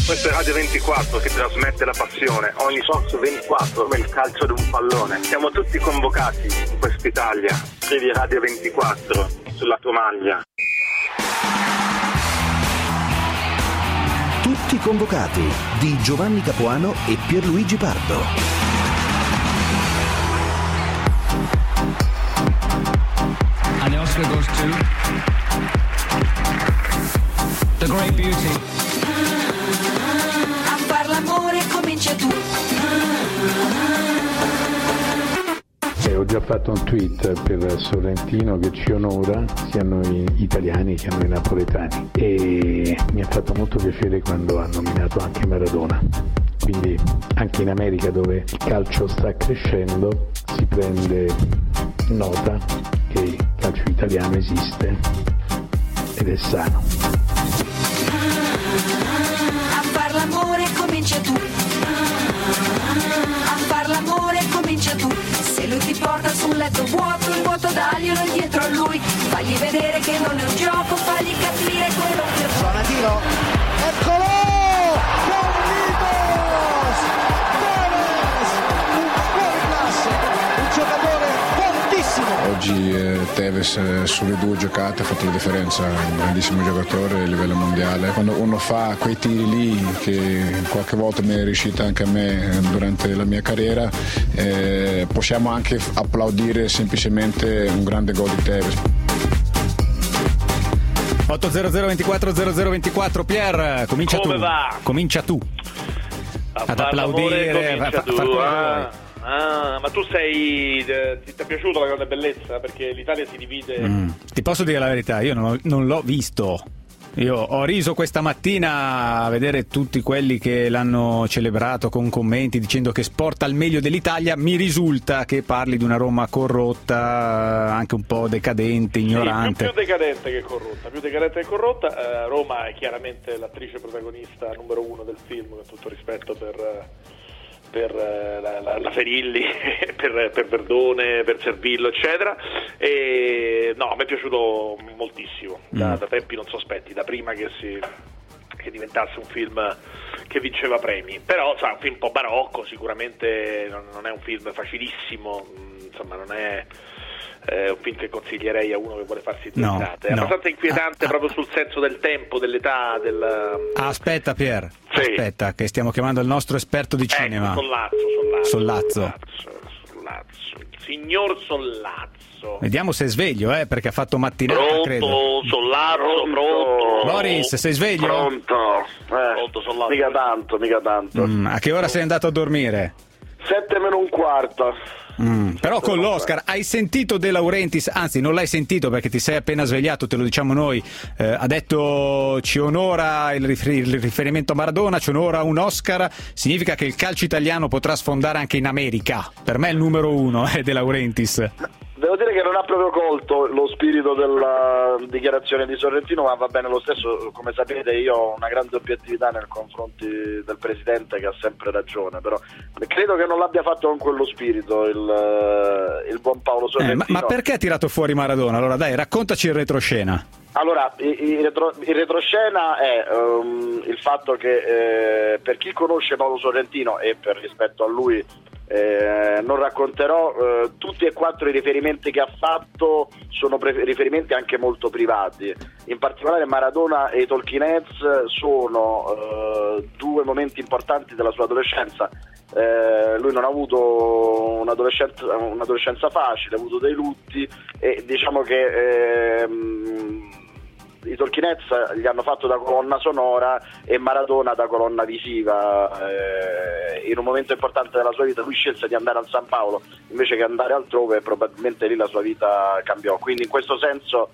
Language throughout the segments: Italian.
Questa è Radio 24 che trasmette la passione. Ogni Fox 24 come il calcio di un pallone. Siamo tutti convocati in quest'Italia. Scrivi Radio 24 sulla tua maglia. Tutti convocati di Giovanni Capuano e Pierluigi Pardo. And the Oscar goes to The Great Beauty. A far l'amore comincia tu. Ho già fatto un tweet per Sorrentino che ci onora sia noi italiani che noi napoletani, e mi ha fatto molto piacere quando ha nominato anche Maradona. Quindi anche in America, dove il calcio sta crescendo, si prende nota che il calcio italiano esiste ed è sano. A far l'amore comincia tu. A far l'amore comincia tu. Se lui ti porta su un letto vuoto, il vuoto daglielo dietro a lui. Fagli vedere che non è un gioco, fagli capire quello che fa. Suona tiro, eccolo! Carlitos! Tevez! Un fuori classe, un giocatore fortissimo. Oggi Tevez sulle due giocate ha fatto la differenza, è un grandissimo giocatore a livello mondiale. Quando uno fa quei tiri lì, che qualche volta mi è riuscita anche a me durante la mia carriera, possiamo anche applaudire semplicemente un grande gol di Tevez. 800 24 0024. Pier, comincia come tu. Va? Comincia tu ad applaudire. Ma tu sei. Ti è piaciuta la grande bellezza? Perché l'Italia si divide. Ti posso dire la verità, io non l'ho visto. Io ho riso questa mattina a vedere tutti quelli che l'hanno celebrato con commenti dicendo che sporta al meglio dell'Italia. Mi risulta che parli di una Roma corrotta, anche un po' decadente, ignorante. Più decadente che corrotta. Roma è chiaramente l'attrice protagonista numero uno del film, con tutto rispetto per la Ferilli, per Verdone, per Servillo, eccetera. E no, a me è piaciuto moltissimo da tempi non sospetti, da prima che diventasse un film che vinceva premi. Però un film un po' barocco, sicuramente non è un film facilissimo, insomma non è un film che consiglierei a uno che vuole farsi due risate. È abbastanza inquietante proprio sul senso del tempo, dell'età, aspetta Pier, sì. Aspetta che stiamo chiamando il nostro esperto di cinema. Sollazzo. Signor Sollazzo. Vediamo se è sveglio, perché ha fatto mattinata, pronto, credo. Sollazzo, pronto. Boris, sei sveglio? Pronto. Pronto, Sollazzo. Mica tanto. A che ora sei andato a dormire? 7 meno un quarto. Però con l'Oscar hai sentito De Laurentiis, anzi non l'hai sentito perché ti sei appena svegliato, te lo diciamo noi, ha detto ci onora il riferimento a Maradona, ci onora un Oscar, significa che il calcio italiano potrà sfondare anche in America. Per me è il numero uno, De Laurentiis. Devo dire che non ha proprio colto lo spirito della dichiarazione di Sorrentino, ma va bene lo stesso. Come sapete io ho una grande obiettività nei confronti del Presidente, che ha sempre ragione, però credo che non l'abbia fatto con quello spirito il buon Paolo Sorrentino. Ma perché ha tirato fuori Maradona? Allora dai, raccontaci il retroscena. Allora, il retroscena è il fatto che per chi conosce Paolo Sorrentino, e per rispetto a lui non racconterò tutti e quattro i riferimenti che ha fatto, sono riferimenti anche molto privati. In particolare Maradona e i Talking Heads sono due momenti importanti della sua adolescenza. Lui non ha avuto un'adolescenza facile, ha avuto dei lutti, e diciamo che i Talking Heads gli hanno fatto da colonna sonora e Maradona da colonna visiva. In un momento importante della sua vita lui scelse di andare al San Paolo invece che andare altrove, e probabilmente lì la sua vita cambiò. Quindi in questo senso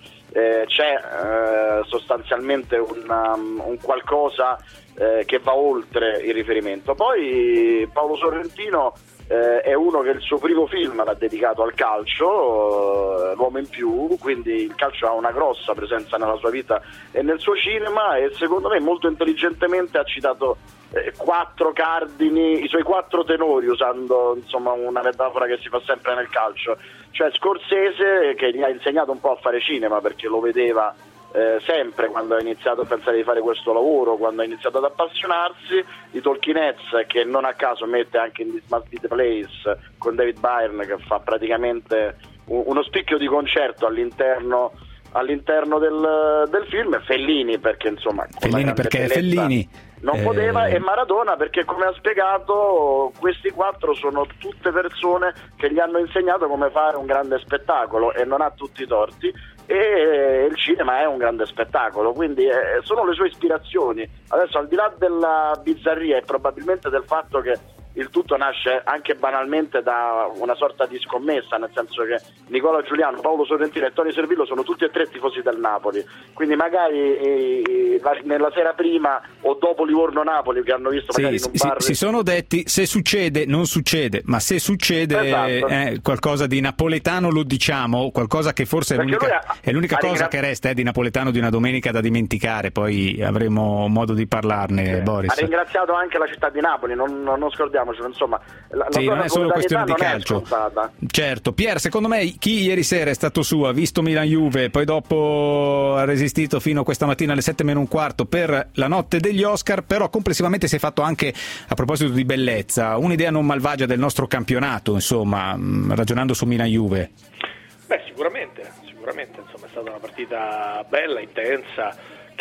c'è sostanzialmente un qualcosa che va oltre il riferimento. Poi Paolo Sorrentino è uno che il suo primo film l'ha dedicato al calcio, L'uomo in più, quindi il calcio ha una grossa presenza nella sua vita e nel suo cinema, e secondo me molto intelligentemente ha citato quattro cardini, i suoi quattro tenori, usando insomma una metafora che si fa sempre nel calcio, cioè Scorsese, che gli ha insegnato un po' a fare cinema perché lo vedeva sempre quando ha iniziato a pensare di fare questo lavoro, quando ha iniziato ad appassionarsi. I Talking Heads, che non a caso mette anche in This Must Be the Place con David Byrne, che fa praticamente uno spicchio di concerto all'interno del film. Fellini, perché insomma Fellini non poteva, e Maradona perché, come ha spiegato, questi 4 sono tutte persone che gli hanno insegnato come fare un grande spettacolo, e non ha tutti i torti, e il cinema è un grande spettacolo, quindi sono le sue ispirazioni. Adesso, al di là della bizzarria e probabilmente del fatto che il tutto nasce anche banalmente da una sorta di scommessa, nel senso che Nicola Giuliano, Paolo Sorrentino e Tony Servillo sono tutti e 3 tifosi del Napoli, quindi magari nella sera prima o dopo Livorno-Napoli, che hanno visto magari in un bar, si sono detti: se succede non succede, ma se succede, esatto, qualcosa di napoletano lo diciamo, qualcosa che forse è l'unica cosa che resta di napoletano di una domenica da dimenticare. Poi avremo modo di parlarne. Boris ha ringraziato anche la città di Napoli, non scordiamo. Insomma, non è solo questione di calcio. Certo. Pier, secondo me chi ieri sera è stato su, ha visto Milan-Juve, poi dopo ha resistito fino a questa mattina alle 7:15 per la notte degli Oscar, però complessivamente si è fatto anche, a proposito di bellezza, un'idea non malvagia del nostro campionato, insomma, ragionando su Milan-Juve. Sicuramente, insomma, è stata una partita bella, intensa,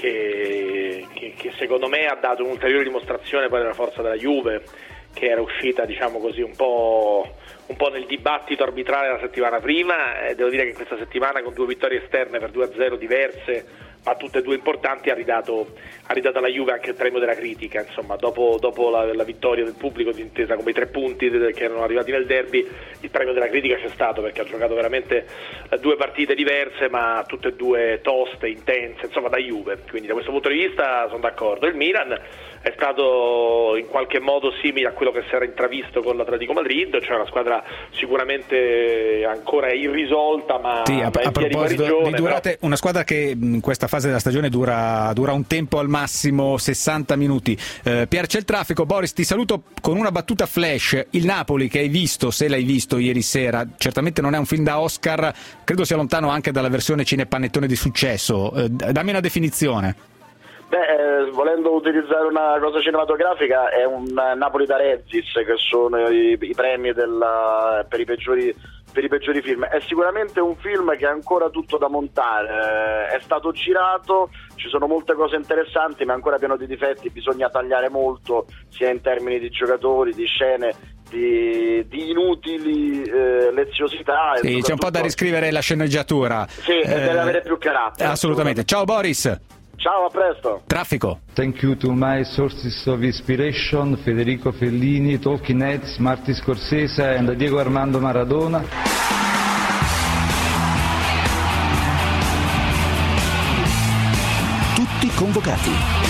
che secondo me ha dato un'ulteriore dimostrazione poi della forza della Juve, che era uscita, diciamo così, un po' nel dibattito arbitrale la settimana prima. Devo dire che questa settimana, con 2 vittorie esterne per 2-0 diverse, ma tutte e 2 importanti, ha ridato alla Juve anche il premio della critica. Insomma, dopo la vittoria del pubblico, intesa come i 3 punti che erano arrivati nel derby, il premio della critica c'è stato, perché ha giocato veramente 2 partite diverse, ma tutte e 2 toste, intense, insomma, da Juve. Quindi da questo punto di vista sono d'accordo. Il Milan è stato in qualche modo simile a quello che si era intravisto con l'Atletico Madrid, cioè una squadra sicuramente ancora irrisolta, ma a proposito di durate, una squadra che in questa fase della stagione dura un tempo al massimo 60 minuti. Pier, c'è il traffico. Boris, ti saluto con una battuta flash. Il Napoli, che hai visto, se l'hai visto ieri sera, certamente non è un film da Oscar, credo sia lontano anche dalla versione cinepanettone di successo. Dammi una definizione. Volendo utilizzare una cosa cinematografica, è un Napoli da Rezzis, che sono i premi per i peggiori film. È sicuramente un film che è ancora tutto da montare, è stato girato, ci sono molte cose interessanti, ma è ancora pieno di difetti, bisogna tagliare molto, sia in termini di giocatori, di scene, di inutili leziosità. Sì, c'è un po' da riscrivere la sceneggiatura. Sì, deve avere più carattere. Assolutamente. Ciao Boris. Ciao, a presto. Traffico. Thank you to my sources of inspiration, Federico Fellini, Talking Heads, Martin Scorsese and Diego Armando Maradona. Tutti convocati.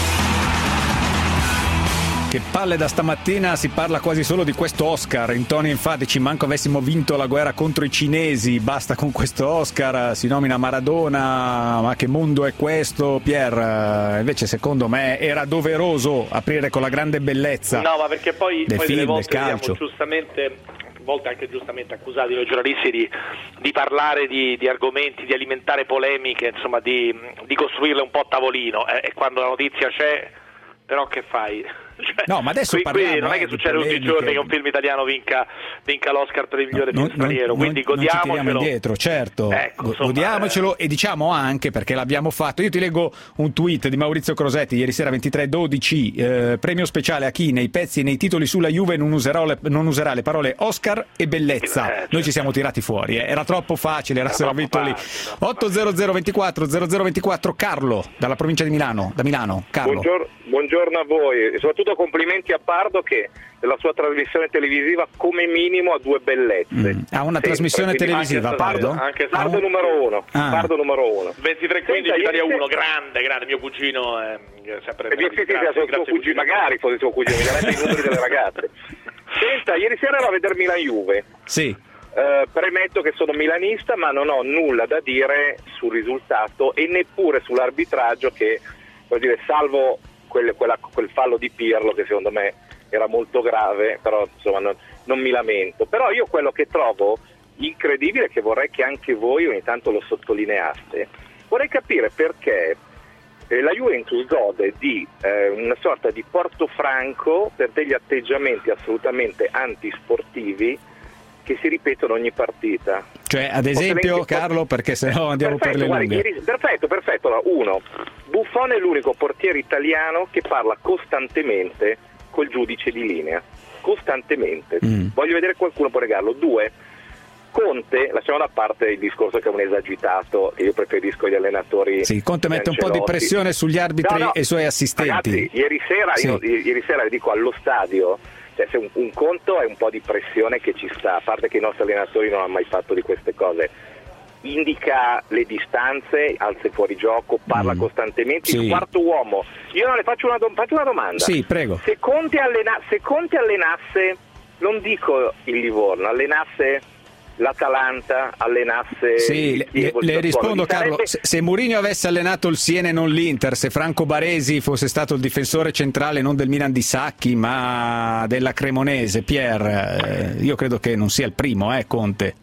Che palle, da stamattina si parla quasi solo di questo Oscar. In Tony, infatti, ci manco avessimo vinto la guerra contro i cinesi, basta con questo Oscar, si nomina Maradona, ma che mondo è questo? Pier, invece secondo me era doveroso aprire con la grande bellezza. No, ma perché poi film, delle volte calcio. Giustamente, a volte anche giustamente accusati noi giornalisti di parlare di argomenti, di alimentare polemiche, insomma di costruirle un po' a tavolino, e quando la notizia c'è, però che fai? Cioè, no, ma adesso parliamo, non è che succede tutti i giorni che un film italiano vinca l'Oscar per il migliore film straniero, quindi godiamocelo. Non ci indietro, certo. Ecco, godiamocelo, e diciamo anche, perché l'abbiamo fatto. Io ti leggo un tweet di Maurizio Crosetti ieri sera 23:12, premio speciale a chi nei pezzi e nei titoli sulla Juve non userà le parole Oscar e bellezza. Noi ci siamo tirati fuori, era troppo facile, era servito lì. 80024 Carlo dalla provincia di Milano, da Milano. Carlo. Buongiorno a voi, e soprattutto complimenti a Pardo, che nella sua trasmissione televisiva come minimo ha 2 bellezze. Ha una trasmissione televisiva, Pardo? Pardo numero 1. Pardo numero 1. 23:15 Italia 1, grande, mio cugino è sempre magari fosse suo cugino, mi darebbe i numeri delle ragazze. Senta, ieri sera ero a vedere Milan-Juve. Sì. Premetto che sono milanista, ma non ho nulla da dire sul risultato e neppure sull'arbitraggio, che, vuol dire, salvo quel fallo di Pirlo, che secondo me era molto grave, però insomma non mi lamento. Però io quello che trovo incredibile, che vorrei che anche voi ogni tanto lo sottolineaste, vorrei capire perché la Juventus gode di una sorta di portofranco per degli atteggiamenti assolutamente antisportivi che si ripetono ogni partita. Cioè, ad esempio, Carlo, perché sennò andiamo per le lunghe. Perfetto. Allora, uno, Buffon è l'unico portiere italiano che parla costantemente col giudice di linea. Costantemente. Voglio vedere qualcuno può negarlo. Due, Conte, lasciamo da parte il discorso che è un esagitato, che io preferisco gli allenatori. Sì, Conte mette un po' di pressione sugli arbitri e i suoi assistenti. Ragazzi, ieri sera dico allo stadio, cioè, se un conto è un po' di pressione che ci sta, a parte che i nostri allenatori non hanno mai fatto di queste cose. Indica le distanze, alza fuori gioco, parla costantemente. Il quarto uomo. Io non le faccio una domanda. Sì, prego. Se Conte allenasse, non dico il Livorno, allenasse l'Atalanta, allenasse sì, le rispondo, Carlo. Se Mourinho avesse allenato il Siena e non l'Inter, se Franco Baresi fosse stato il difensore centrale non del Milan di Sacchi ma della Cremonese, io credo che non sia il primo, Conte.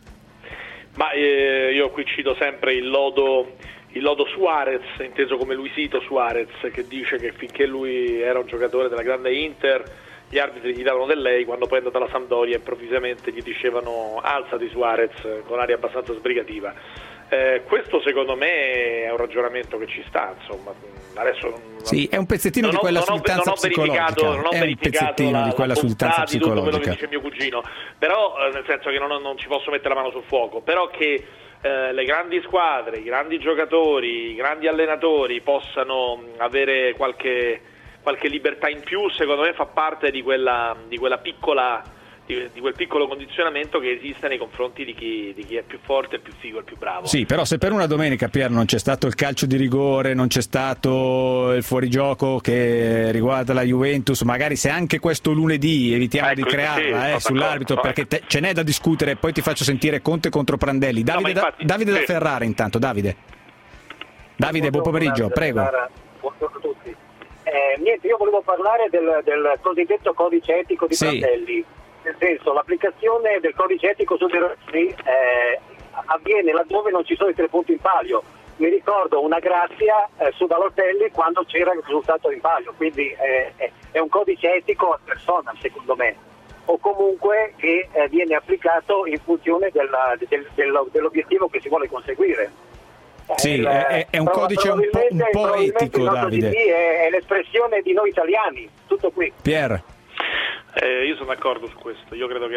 Ma io qui cito sempre il lodo Suarez, inteso come Luisito Suarez, che dice che finché lui era un giocatore della grande Inter gli arbitri gli davano del lei, quando poi è andato alla Sampdoria improvvisamente gli dicevano alzati Suarez, con aria abbastanza sbrigativa. Questo secondo me è un ragionamento che ci sta, insomma. Adesso sì, è un pezzettino di quella sultanza psicologica. Non ho verificato di quella sultanza psicologica. Tutto quello che dice mio cugino, però nel senso che non ci posso mettere la mano sul fuoco, però che le grandi squadre, i grandi giocatori, i grandi allenatori possano avere qualche libertà in più, secondo me fa parte di quella piccola di quel piccolo condizionamento che esiste nei confronti di chi è più forte, il più figo, il più bravo. Sì, però se per una domenica, Pier, non c'è stato il calcio di rigore, non c'è stato il fuorigioco che riguarda la Juventus, magari se anche questo lunedì evitiamo di crearla sull'arbitro, perché ce n'è da discutere. Poi ti faccio sentire Conte contro Prandelli. Davide da Ferrara intanto. Davide, buon pomeriggio, prego. Buongiorno a tutti. Niente, io volevo parlare del cosiddetto codice etico di Prandelli. Nel senso, l'applicazione del codice etico su dei ragazzi avviene laddove non ci sono i 3 punti in palio. Mi ricordo una grazia su Balotelli quando c'era il risultato in palio, quindi è un codice etico a persona, secondo me, o comunque che viene applicato in funzione dell'obiettivo che si vuole conseguire. Sì, è un codice un po' etico, Davide. È l'espressione di noi italiani, tutto qui. Pier. Io sono d'accordo su questo, io credo che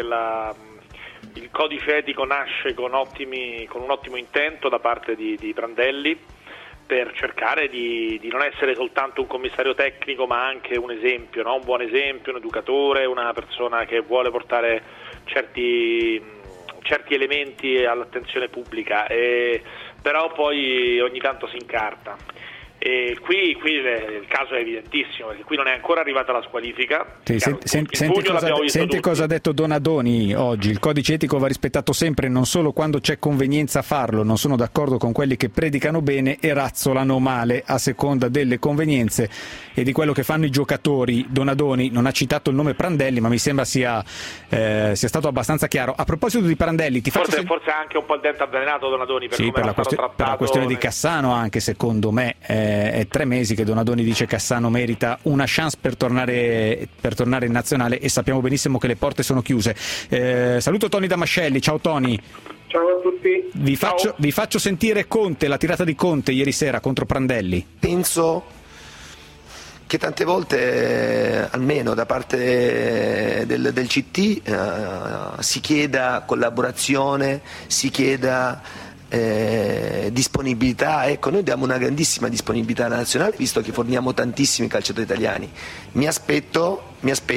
il codice etico nasce con un ottimo intento da parte di Prandelli per cercare di non essere soltanto un commissario tecnico ma anche un esempio, no? Un buon esempio, un educatore, una persona che vuole portare certi elementi all'attenzione pubblica, però poi ogni tanto si incarta. E qui il caso è evidentissimo, perché qui non è ancora arrivata la squalifica. Sì, senti cosa ha detto Donadoni oggi: il codice etico va rispettato sempre, non solo quando c'è convenienza a farlo. Non sono d'accordo con quelli che predicano bene e razzolano male a seconda delle convenienze e di quello che fanno i giocatori. Donadoni non ha citato il nome Prandelli, ma mi sembra sia stato abbastanza chiaro. A proposito di Prandelli, forse anche un po' il dente avvelenato Donadoni per la questione di Cassano, anche secondo me è 3 mesi che Donadoni dice che Cassano merita una chance per tornare in nazionale, e sappiamo benissimo che le porte sono chiuse. Saluto Tony Damascelli. Ciao Tony. Ciao a tutti. Vi faccio sentire Conte, la tirata di Conte ieri sera contro Prandelli. Penso che tante volte, almeno da parte del CT, si chieda collaborazione, si chieda disponibilità. Ecco, noi diamo una grandissima disponibilità alla nazionale, visto che forniamo tantissimi calciatori italiani. Mi aspetto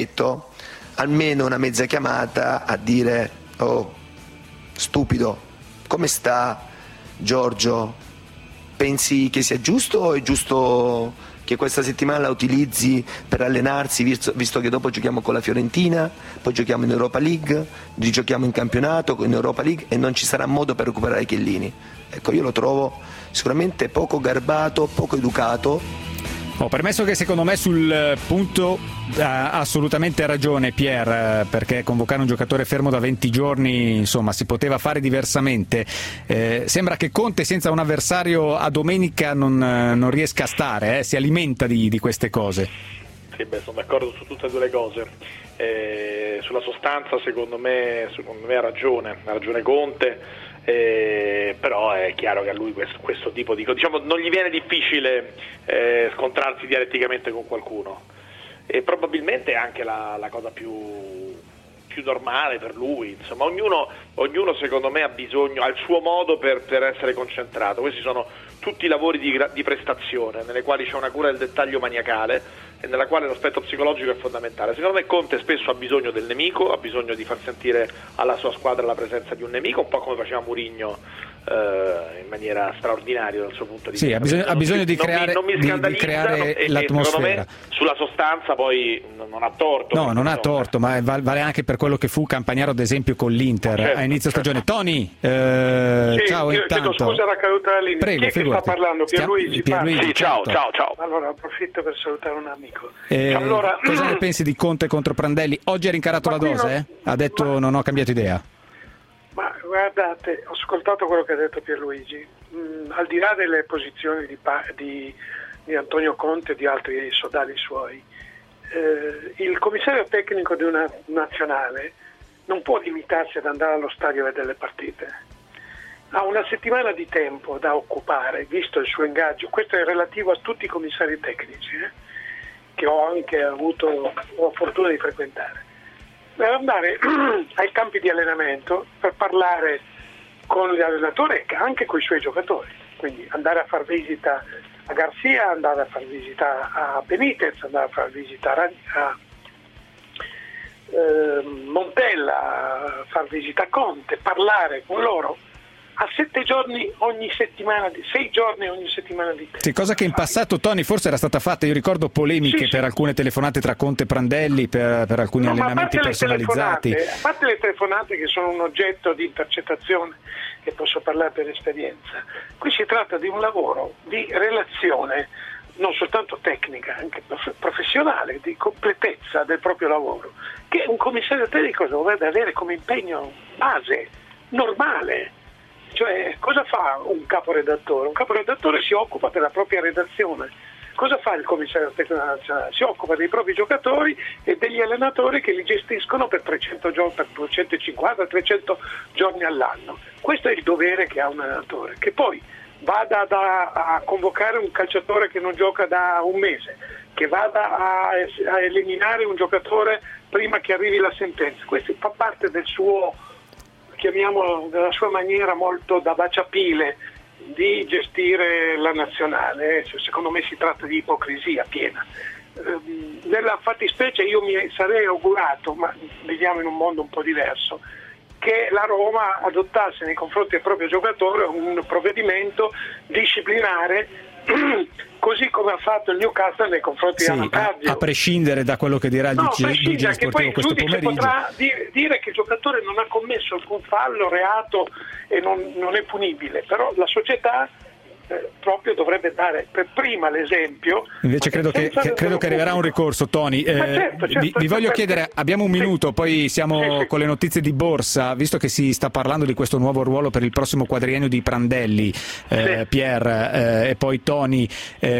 almeno una mezza chiamata a dire: oh, stupido, come sta Giorgio? Pensi che sia giusto, o è giusto che questa settimana la utilizzi per allenarsi, visto che dopo giochiamo con la Fiorentina, poi giochiamo in Europa League, rigiochiamo in campionato, in Europa League, e non ci sarà modo per recuperare Chiellini? Ecco, io lo trovo sicuramente poco garbato, poco educato. Ho permesso che secondo me sul punto ha assolutamente ragione Pier, perché convocare un giocatore fermo da 20 giorni insomma si poteva fare diversamente. Sembra che Conte senza un avversario a domenica non riesca a stare, si alimenta di queste cose. Sì, sono d'accordo su tutte e due le cose. Sulla sostanza secondo me ha ragione Conte. Però è chiaro che a lui questo tipo di diciamo non gli viene difficile scontrarsi dialetticamente con qualcuno, e probabilmente è anche la cosa più normale per lui. Insomma, ognuno secondo me ha bisogno, ha il suo modo per essere concentrato. Questi sono tutti lavori di prestazione nelle quali c'è una cura del dettaglio maniacale e nella quale l'aspetto psicologico è fondamentale. Secondo me Conte spesso ha bisogno del nemico, ha bisogno di far sentire alla sua squadra la presenza di un nemico, un po' come faceva Mourinho in maniera straordinaria dal suo punto di vista. Sì, ha bisogno di creare l'atmosfera. Secondo me sulla sostanza poi non ha torto. No, non ha torto, ma vale anche per quello che fu Campagnaro ad esempio con l'Inter a inizio stagione. Tony, ciao intanto. Scusa la caduta dalla linea. Prego, chi è che sta parlando? Pierluigi? Sì, ciao. Allora approfitto per salutare un amico. Allora, cosa ne pensi di Conte contro Prandelli? Oggi ha rincarato la dose? Ha detto non ho cambiato idea. Ma guardate, ho ascoltato quello che ha detto Pierluigi. Al di là delle posizioni di Antonio Conte e di altri sodali suoi, il commissario tecnico di una nazionale non può limitarsi ad andare allo stadio a vedere le partite. Ha una settimana di tempo da occupare, visto il suo ingaggio. Questo è relativo a tutti i commissari tecnici che ho anche avuto la fortuna di frequentare. Per andare ai campi di allenamento per parlare con l'allenatore e anche con i suoi giocatori, quindi andare a far visita a Garcia, andare a far visita a Benitez, andare a far visita a Montella, a far visita a Conte, parlare con loro a 7 giorni ogni settimana, 6 giorni ogni settimana di tempo. Sì, cosa che in passato, Tony, forse era stata fatta, io ricordo polemiche per alcune telefonate tra Conte e Prandelli, per alcuni allenamenti personalizzati. A parte le telefonate che sono un oggetto di intercettazione, che posso parlare per esperienza, qui si tratta di un lavoro di relazione, non soltanto tecnica, anche professionale, di completezza del proprio lavoro, che un commissario tecnico dovrebbe avere come impegno base, normale. Cioè, cosa fa un caporedattore? Un caporedattore si occupa della propria redazione. Cosa fa il commissario tecnico nazionale? Si occupa dei propri giocatori e degli allenatori che li gestiscono per 300 giorni, per 250, 300 giorni all'anno. Questo è il dovere che ha un allenatore, che poi vada a convocare un calciatore che non gioca da un mese, che vada a eliminare un giocatore prima che arrivi la sentenza. Questo fa parte del suo, chiamiamolo, della sua maniera molto da baciapile di gestire la nazionale. Secondo me si tratta di ipocrisia piena. Nella fattispecie io mi sarei augurato, ma viviamo in un mondo un po' diverso, che la Roma adottasse nei confronti del proprio giocatore un provvedimento disciplinare così come ha fatto il Newcastle nei confronti di Alan Pardew. A prescindere da quello che dirà il giudice sportivo questo pomeriggio. Potrà dire che il giocatore non ha commesso alcun fallo, reato e non è punibile, però la società proprio dovrebbe dare per prima l'esempio. Invece credo che arriverà un ricorso, Tony. Certo, vi voglio chiedere, abbiamo un minuto, poi siamo con le notizie di borsa, visto che si sta parlando di questo nuovo ruolo per il prossimo quadriennio di Prandelli, Pier e poi Tony,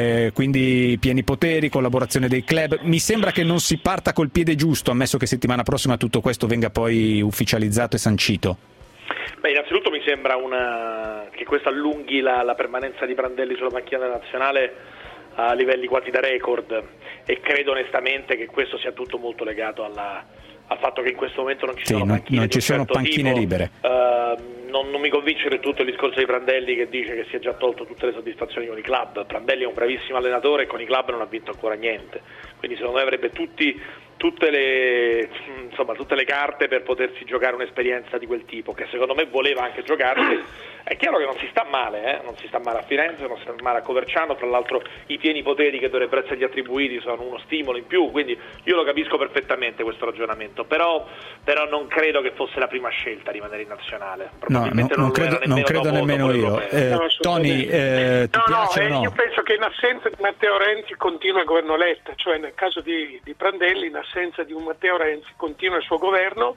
quindi pieni poteri, collaborazione dei club. Mi sembra che non si parta col piede giusto, ammesso che settimana prossima tutto questo venga poi ufficializzato e sancito. Beh, innanzitutto mi sembra che questo allunghi la permanenza di Prandelli sulla panchina nazionale a livelli quasi da record, e credo onestamente che questo sia tutto molto legato al fatto che in questo momento non ci sono panchine, non ci sono panchine libere. Non mi convince del tutto il discorso di Prandelli che dice che si è già tolto tutte le soddisfazioni con i club. Prandelli è un bravissimo allenatore e con i club non ha vinto ancora niente, quindi secondo me avrebbe tutte le insomma tutte le carte per potersi giocare un'esperienza di quel tipo, che secondo me voleva anche giocarsi. È chiaro che non si sta male, non si sta male a Firenze, non si sta male a Coverciano, tra l'altro i pieni poteri che dovrebbero essergli attribuiti sono uno stimolo in più, quindi io lo capisco perfettamente questo ragionamento, però non credo che fosse la prima scelta rimanere in nazionale. Probabilmente non credo nemmeno io. Tony, ti piace o no? Io penso che in assenza di Matteo Renzi continua il governo Letta, cioè nel caso di Prandelli, in assenza di un Matteo Renzi continua il suo governo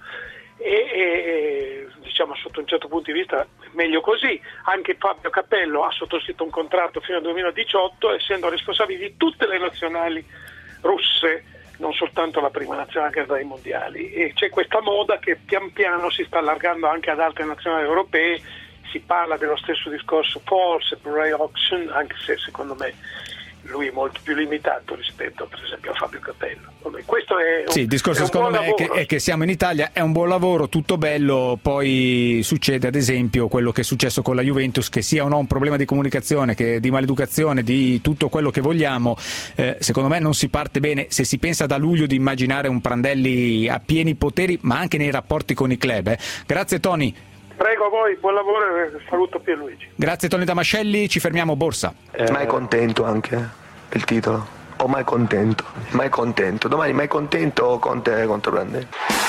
e diciamo sotto un certo punto di vista meglio così. Anche Fabio Capello ha sottoscritto un contratto fino al 2018 essendo responsabile di tutte le nazionali russe, non soltanto la prima nazionale che andrà ai mondiali, e c'è questa moda che pian piano si sta allargando anche ad altre nazionali europee. Si parla dello stesso discorso forse per Ray Auction, anche se secondo me lui è molto più limitato rispetto per esempio a Fabio Capello. Questo è il discorso secondo me è che siamo in Italia, è un buon lavoro, tutto bello, poi succede ad esempio quello che è successo con la Juventus, che sia o no un problema di comunicazione, che di maleducazione, di tutto quello che vogliamo, secondo me non si parte bene se si pensa da luglio di immaginare un Prandelli a pieni poteri, ma anche nei rapporti con i club. Grazie Tony. Prego a voi, buon lavoro e saluto Pierluigi. Grazie Tony Damascelli, ci fermiamo Borsa. Mai contento anche il titolo? O mai contento? Mai contento. Domani mai contento o Conte contro Prandelli?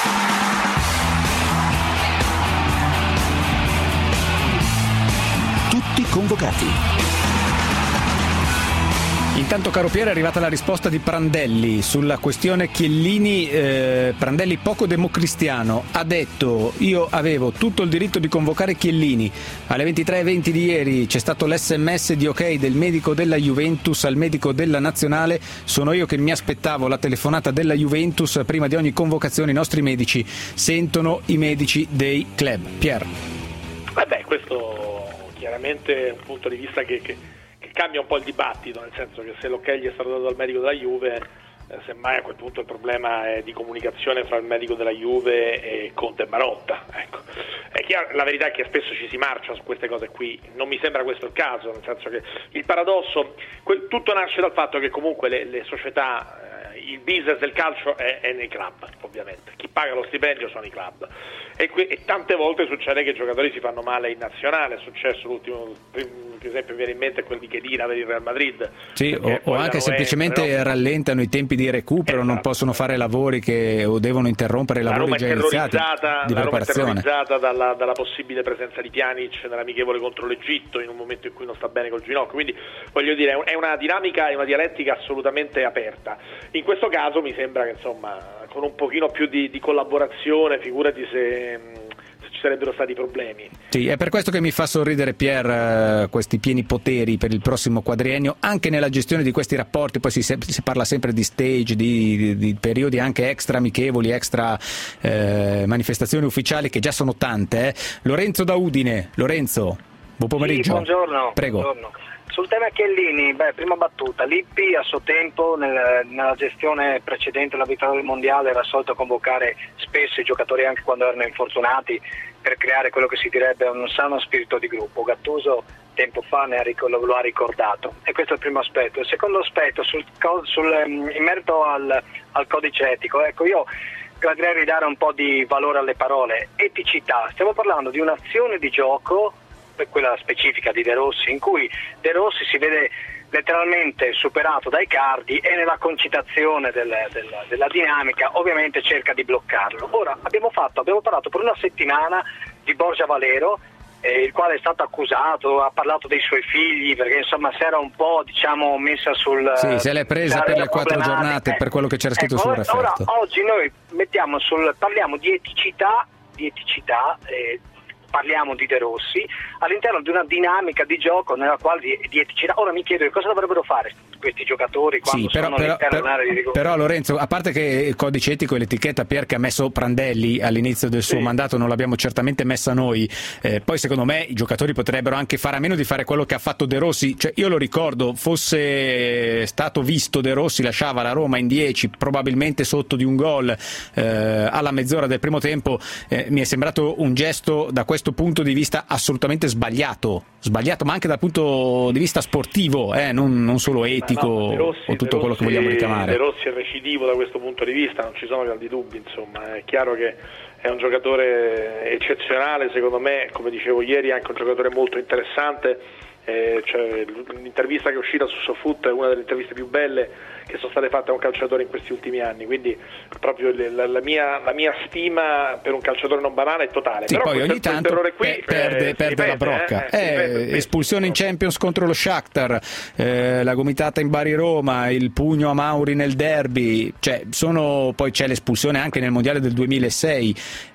Tutti convocati. Intanto caro Piero è arrivata la risposta di Prandelli sulla questione Chiellini. Prandelli poco democristiano, ha detto: io avevo tutto il diritto di convocare Chiellini, alle 23:20 di ieri c'è stato l'SMS di ok del medico della Juventus al medico della nazionale, sono io che mi aspettavo la telefonata della Juventus, prima di ogni convocazione i nostri medici sentono i medici dei club. Pier. Questo chiaramente è un punto di vista che cambia un po' il dibattito, nel senso che se l'ok gli è stato dato dal medico della Juve, semmai a quel punto il problema è di comunicazione fra il medico della Juve e Conte e Marotta. Ecco. È chiaro, la verità è che spesso ci si marcia su queste cose qui, non mi sembra questo il caso, nel senso che il paradosso, tutto nasce dal fatto che comunque le società, il business del calcio è nei club, ovviamente, chi paga lo stipendio sono i club e tante volte succede che i giocatori si fanno male in nazionale. È successo l'ultimo, per esempio mi viene in mente quel di Khedira per il Real Madrid, sì, o anche semplicemente rallentano i tempi di recupero, non possono fare lavori o devono interrompere i lavori già iniziati di la Roma è preparazione. terrorizzata dalla possibile presenza di Pjanic nell'amichevole contro l'Egitto in un momento in cui non sta bene col ginocchio, quindi voglio dire è una dinamica e una dialettica assolutamente aperta. In questo caso mi sembra che insomma con un pochino più di collaborazione, figurati se ci sarebbero stati problemi. Sì, è per questo che mi fa sorridere Pier questi pieni poteri per il prossimo quadriennio, anche nella gestione di questi rapporti. Poi si parla sempre di stage, di periodi anche extra amichevoli, extra manifestazioni ufficiali che già sono tante. Lorenzo da Udine. Lorenzo, buon pomeriggio. Sì, buongiorno. Prego. Buongiorno. Sul tema Chiellini, prima battuta, Lippi a suo tempo nella gestione precedente alla vittoria del mondiale era solito convocare spesso i giocatori anche quando erano infortunati per creare quello che si direbbe un sano spirito di gruppo. Gattuso tempo fa lo ha ricordato, e questo è il primo aspetto. Il secondo aspetto in merito al codice etico, ecco, io gradirei ridare un po' di valore alle parole. Eticità, stiamo parlando di un'azione di gioco, quella specifica di De Rossi, in cui De Rossi si vede letteralmente superato dai Cardi e nella concitazione della dinamica ovviamente cerca di bloccarlo. Ora abbiamo parlato per una settimana di Borja Valero, il quale è stato accusato, ha parlato dei suoi figli, perché insomma si era un po' messa sul... Sì, se l'è presa per le 4 giornate, per quello che c'era scritto sul referto. Ora oggi noi parliamo di eticità, parliamo di De Rossi all'interno di una dinamica di gioco nella quale di eticità. Ora mi chiedo cosa dovrebbero fare questi giocatori quando sono all'interno dell'area di rigore. Però Lorenzo, a parte che il codice etico e l'etichetta Pier che ha messo Prandelli all'inizio del suo mandato non l'abbiamo certamente messa noi, poi secondo me i giocatori potrebbero anche fare a meno di fare quello che ha fatto De Rossi. Cioè, io lo ricordo, fosse stato visto De Rossi lasciava la Roma in 10 probabilmente sotto di un gol alla mezz'ora del primo tempo, mi è sembrato un gesto da questo punto di vista assolutamente sbagliato. sbagliato, ma anche dal punto di vista sportivo, non solo etico o tutto quello che vogliamo ricamare. De Rossi è recidivo da questo punto di vista, non ci sono grandi dubbi, insomma, è chiaro che è un giocatore eccezionale, secondo me, come dicevo ieri, anche un giocatore molto interessante. Cioè, l'intervista che è uscita su SoFoot è una delle interviste più belle che sono state fatte a un calciatore in questi ultimi anni, quindi proprio la mia stima per un calciatore non banale è totale. Sì, però poi ogni tanto qui, perde la brocca, espulsione in Champions contro lo Shakhtar, la gomitata in Bari Roma, il pugno a Mauri nel derby, poi c'è l'espulsione anche nel mondiale del 2006.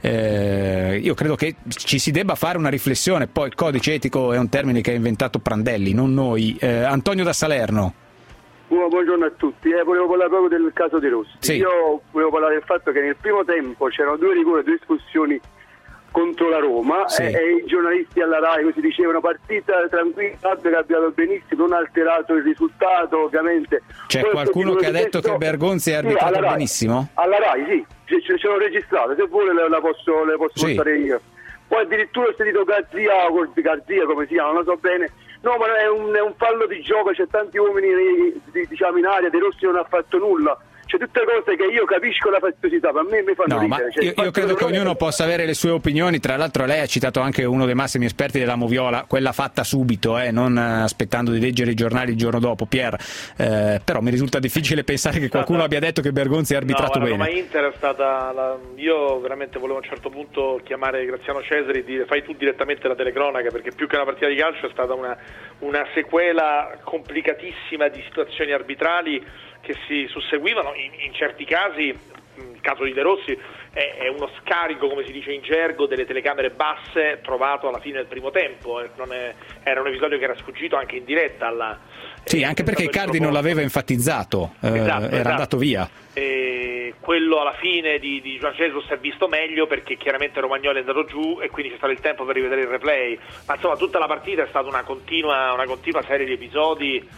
Io credo che ci si debba fare una riflessione, poi il codice etico è un termine che ha inventato Prandelli, non noi. Antonio da Salerno. Buongiorno a tutti, volevo parlare proprio del caso De Rossi. Sì. Io volevo parlare del fatto che nel primo tempo c'erano 2 rigori, 2 espulsioni contro la Roma, sì. E i giornalisti alla RAI così dicevano partita tranquilla, che ha avviato benissimo, non ha alterato il risultato, ovviamente. C'è Poi qualcuno che ha detto che Bergonzi ha arbitrato benissimo? Alla RAI, sì, ce l'ho registrato, se vuole le posso sì. portare io. Poi addirittura ho sentito Garzia, come si chiama, non lo so bene. No, ma è un fallo di gioco, c'è tanti uomini in area, De Rossi non ha fatto nulla. C'è tutte cose che io capisco la fastiosità, ma a me mi fanno ridere. Io credo che ognuno possa avere le sue opinioni, tra l'altro lei ha citato anche uno dei massimi esperti della Moviola, quella fatta subito, non aspettando di leggere i giornali il giorno dopo, Pier, però mi risulta difficile pensare che qualcuno abbia detto che Bergonzi ha arbitrato bene. Roma Inter è stata io veramente volevo a un certo punto chiamare Graziano Cesari e dire fai tu direttamente la telecronaca, perché più che una partita di calcio è stata una sequela complicatissima di situazioni arbitrali che si susseguivano, in certi casi, il caso di De Rossi è uno scarico, come si dice in gergo, delle telecamere basse trovato alla fine del primo tempo, era un episodio che era sfuggito anche in diretta sì, anche perché Icardi non l'aveva enfatizzato, era andato via. Quello alla fine di Juan Jesus si è visto meglio perché chiaramente Romagnoli è andato giù e quindi c'è stato il tempo per rivedere il replay, ma insomma tutta la partita è stata una continua serie di episodi.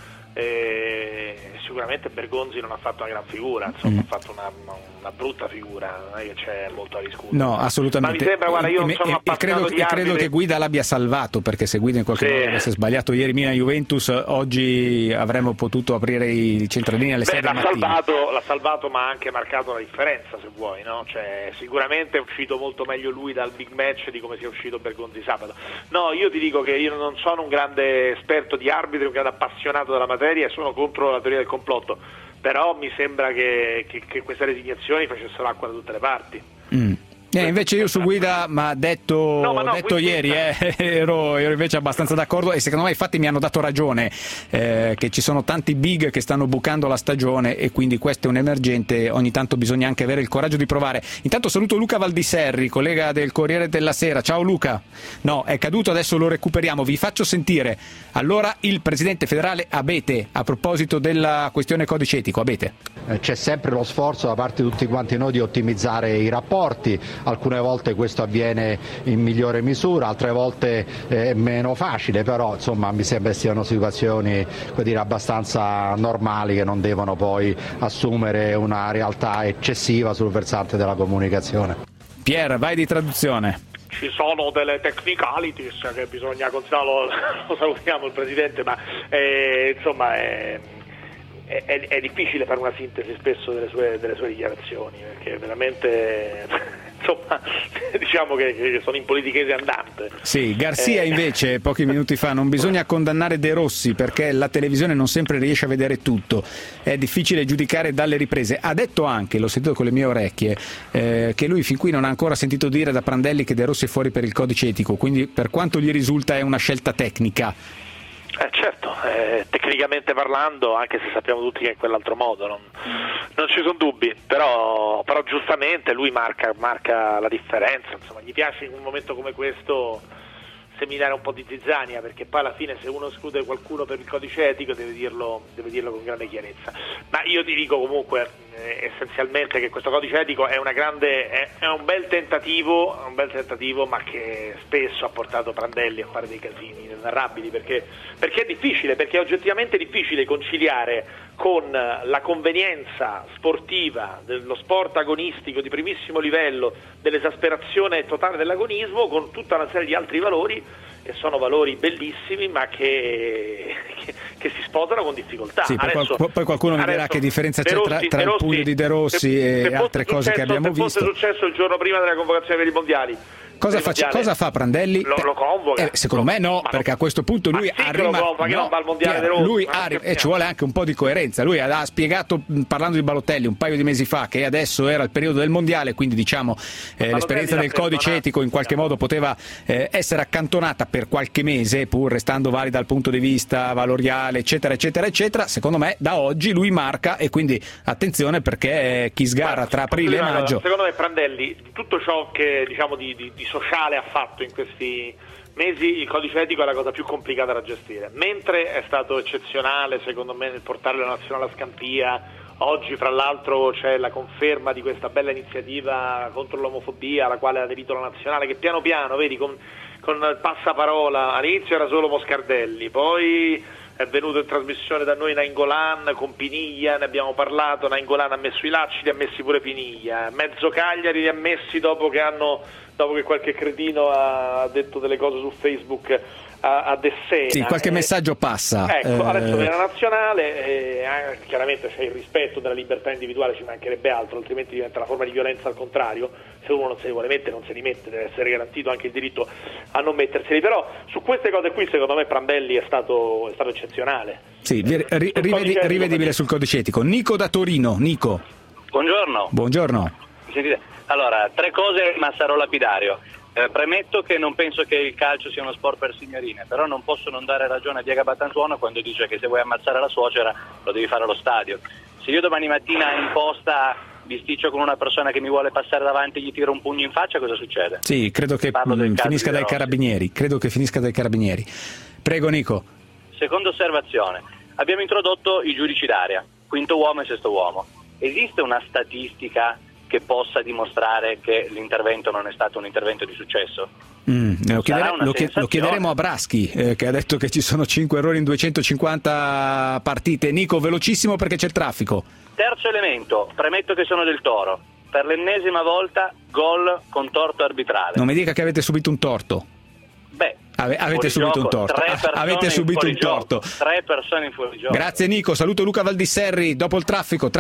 Sicuramente Bergonzi non ha fatto una gran figura, insomma, ha fatto una brutta figura, non è che c'è molto a discutere. No, assolutamente. Ma mi sembra, guarda, io non sono appassionato di arbitri. Credo che Guida l'abbia salvato, perché se Guida in qualche modo avesse sbagliato ieri Milan-Juventus, oggi avremmo potuto aprire i centralini alle 6 del mattino. L'ha salvato, ma ha anche marcato la differenza, se vuoi, no? Cioè, sicuramente è uscito molto meglio lui dal big match di come sia uscito Bergonzi sabato. No, io ti dico che io non sono un grande esperto di arbitri, un grande appassionato della materia e sono contro la teoria del complotto, però mi sembra che queste resignazioni facessero acqua da tutte le parti. Invece io su Guida ma detto ieri ero invece abbastanza d'accordo, e secondo me infatti mi hanno dato ragione, che ci sono tanti big che stanno bucando la stagione e quindi questo è un emergente, ogni tanto bisogna anche avere il coraggio di provare. Intanto saluto Luca Valdiserri, collega del Corriere della Sera. Ciao Luca. No, è caduto, adesso lo recuperiamo, vi faccio sentire allora il presidente federale Abete a proposito della questione codice etico. Abete. C'è sempre lo sforzo da parte di tutti quanti noi di ottimizzare i rapporti, alcune volte questo avviene in migliore misura, altre volte è meno facile, però insomma mi sembra siano situazioni abbastanza normali che non devono poi assumere una realtà eccessiva sul versante della comunicazione. Pier, vai di traduzione. Ci sono delle technicalities che bisogna considerare, lo salutiamo il presidente, ma insomma è difficile fare una sintesi spesso delle sue dichiarazioni, perché veramente insomma diciamo che sono in politichese andante. Sì, Garzia invece pochi minuti fa: non bisogna condannare De Rossi perché la televisione non sempre riesce a vedere tutto, è difficile giudicare dalle riprese. Ha detto anche, l'ho sentito con le mie orecchie, che lui fin qui non ha ancora sentito dire da Prandelli che De Rossi è fuori per il codice etico, quindi per quanto gli risulta è una scelta tecnica. Certo, tecnicamente parlando, anche se sappiamo tutti che è in quell'altro modo, non ci sono dubbi, però giustamente lui marca la differenza, insomma, gli piace in un momento come questo seminare un po' di zizzania, perché poi alla fine se uno esclude qualcuno per il codice etico deve dirlo con grande chiarezza. Ma io ti dico comunque essenzialmente che questo codice etico è un bel tentativo, ma che spesso ha portato Prandelli a fare dei casini inenarrabili, perché è difficile, perché è oggettivamente difficile conciliare con la convenienza sportiva dello sport agonistico di primissimo livello, dell'esasperazione totale dell'agonismo, con tutta una serie di altri valori e sono valori bellissimi, ma che si sposano con difficoltà. Sì, poi qualcuno mi dirà che differenza c'è tra il pugno di De Rossi e altre cose che abbiamo visto. Se fosse successo il giorno prima della convocazione per i mondiali, cosa fa Prandelli? Lo convoca? Secondo me no, perché a questo punto lui arriva. Lui ci vuole anche un po' di coerenza. Lui ha spiegato, parlando di Balotelli un paio di mesi fa, che adesso era il periodo del mondiale, quindi diciamo l'esperienza del codice etico in qualche modo poteva essere accantonata per qualche mese, pur restando valida dal punto di vista valoriale, eccetera eccetera eccetera. Secondo me da oggi lui marca, e quindi attenzione, perché chi sgarra tra aprile e maggio. Secondo me Prandelli, tutto ciò che diciamo di sociale ha fatto in questi mesi, il codice etico è la cosa più complicata da gestire, mentre è stato eccezionale secondo me nel portare la nazionale a Scampia. Oggi fra l'altro c'è la conferma di questa bella iniziativa contro l'omofobia alla quale ha aderito la nazionale, che piano piano, vedi, con il passaparola, all'inizio era solo Moscardelli, poi è venuto in trasmissione da noi Nainggolan con Piniglia, ne abbiamo parlato, Nainggolan ha messo i lacci, li ha messi pure Piniglia, mezzo Cagliari li ha messi dopo che qualche cretino ha detto delle cose su Facebook a Dessena. Sì, qualche messaggio passa. Ecco, adesso nella nazionale chiaramente c'è il rispetto della libertà individuale, ci mancherebbe altro, altrimenti diventa una forma di violenza al contrario. Se uno non se li vuole mettere, non se li mette, deve essere garantito anche il diritto a non metterseli. Però su queste cose qui secondo me Prandelli è stato eccezionale. Sì, rivedibile sul codice etico. Nico da Torino. Nico. Buongiorno. Sentite, allora, 3 cose ma sarò lapidario. Premetto che non penso che il calcio sia uno sport per signorine, però non posso non dare ragione a Diego Batantuono quando dice che se vuoi ammazzare la suocera lo devi fare allo stadio. Se io domani mattina in posta bisticcio con una persona che mi vuole passare davanti e gli tiro un pugno in faccia, cosa succede? Sì, credo che finisca dai carabinieri. Prego Nico. Seconda osservazione, abbiamo introdotto i giudici d'area, quinto uomo e sesto uomo. Esiste una statistica che possa dimostrare che l'intervento non è stato un intervento di successo? Lo chiederemo a Braschi, che ha detto che ci sono 5 errori in 250 partite. Nico, velocissimo perché c'è il traffico. Terzo elemento, premetto che sono del Toro. Per l'ennesima volta gol con torto arbitrale. Non mi dica che avete subito un torto. Avete subito un torto. Avete subito un torto. 3 persone in fuorigioco. Grazie Nico, saluto Luca Valdisserri. Dopo il traffico.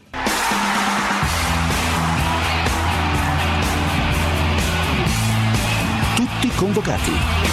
Tutti convocati.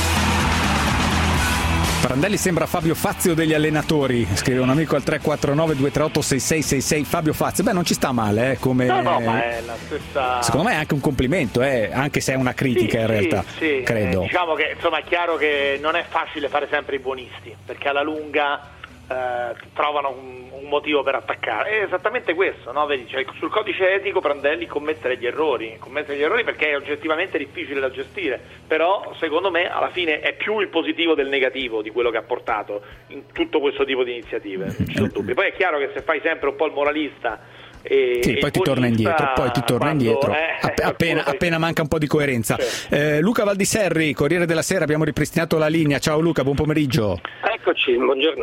Prandelli sembra Fabio Fazio degli allenatori, scrive un amico al 349-238-6666. Fabio Fazio, non ci sta male, come... No, ma è la stessa... Secondo me è anche un complimento, anche se è una critica in realtà, credo. Diciamo che insomma è chiaro che non è facile fare sempre i buonisti, perché alla lunga trovano un motivo per attaccare. È esattamente questo, no? Vedi, cioè, sul codice etico Prandelli commette gli errori perché è oggettivamente difficile da gestire, però secondo me alla fine è più il positivo del negativo di quello che ha portato in tutto questo tipo di iniziative, non ci sono dubbi. Poi è chiaro che se fai sempre un po' il moralista poi ti torna indietro, appena manca un po' di coerenza. Luca Valdisserri, Corriere della Sera, abbiamo ripristinato la linea. Ciao Luca, buon pomeriggio. Eccoci, buongiorno.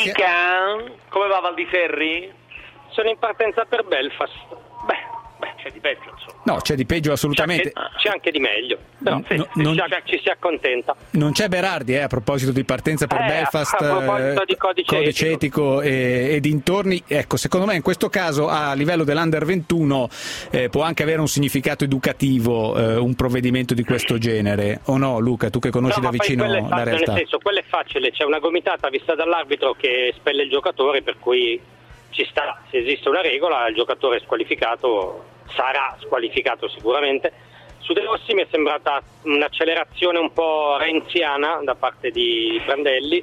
Come va Valdisserri? Sono in partenza per Belfast. Beh, c'è di peggio, insomma. No, c'è di peggio assolutamente. C'è anche di meglio, però ci si accontenta. Non c'è Berardi, a proposito di partenza per Belfast, a proposito di codice etico e dintorni. Ecco, secondo me in questo caso a livello dell'Under 21 può anche avere un significato educativo un provvedimento di questo genere, o no Luca, tu che conosci da vicino la realtà? Nel senso, quello è facile, c'è una gomitata vista dall'arbitro che espelle il giocatore, per cui ci sta, se esiste una regola il giocatore è squalificato, sarà squalificato sicuramente. Su De Rossi mi è sembrata un'accelerazione un po' renziana da parte di Prandelli,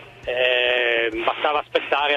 bastava aspettare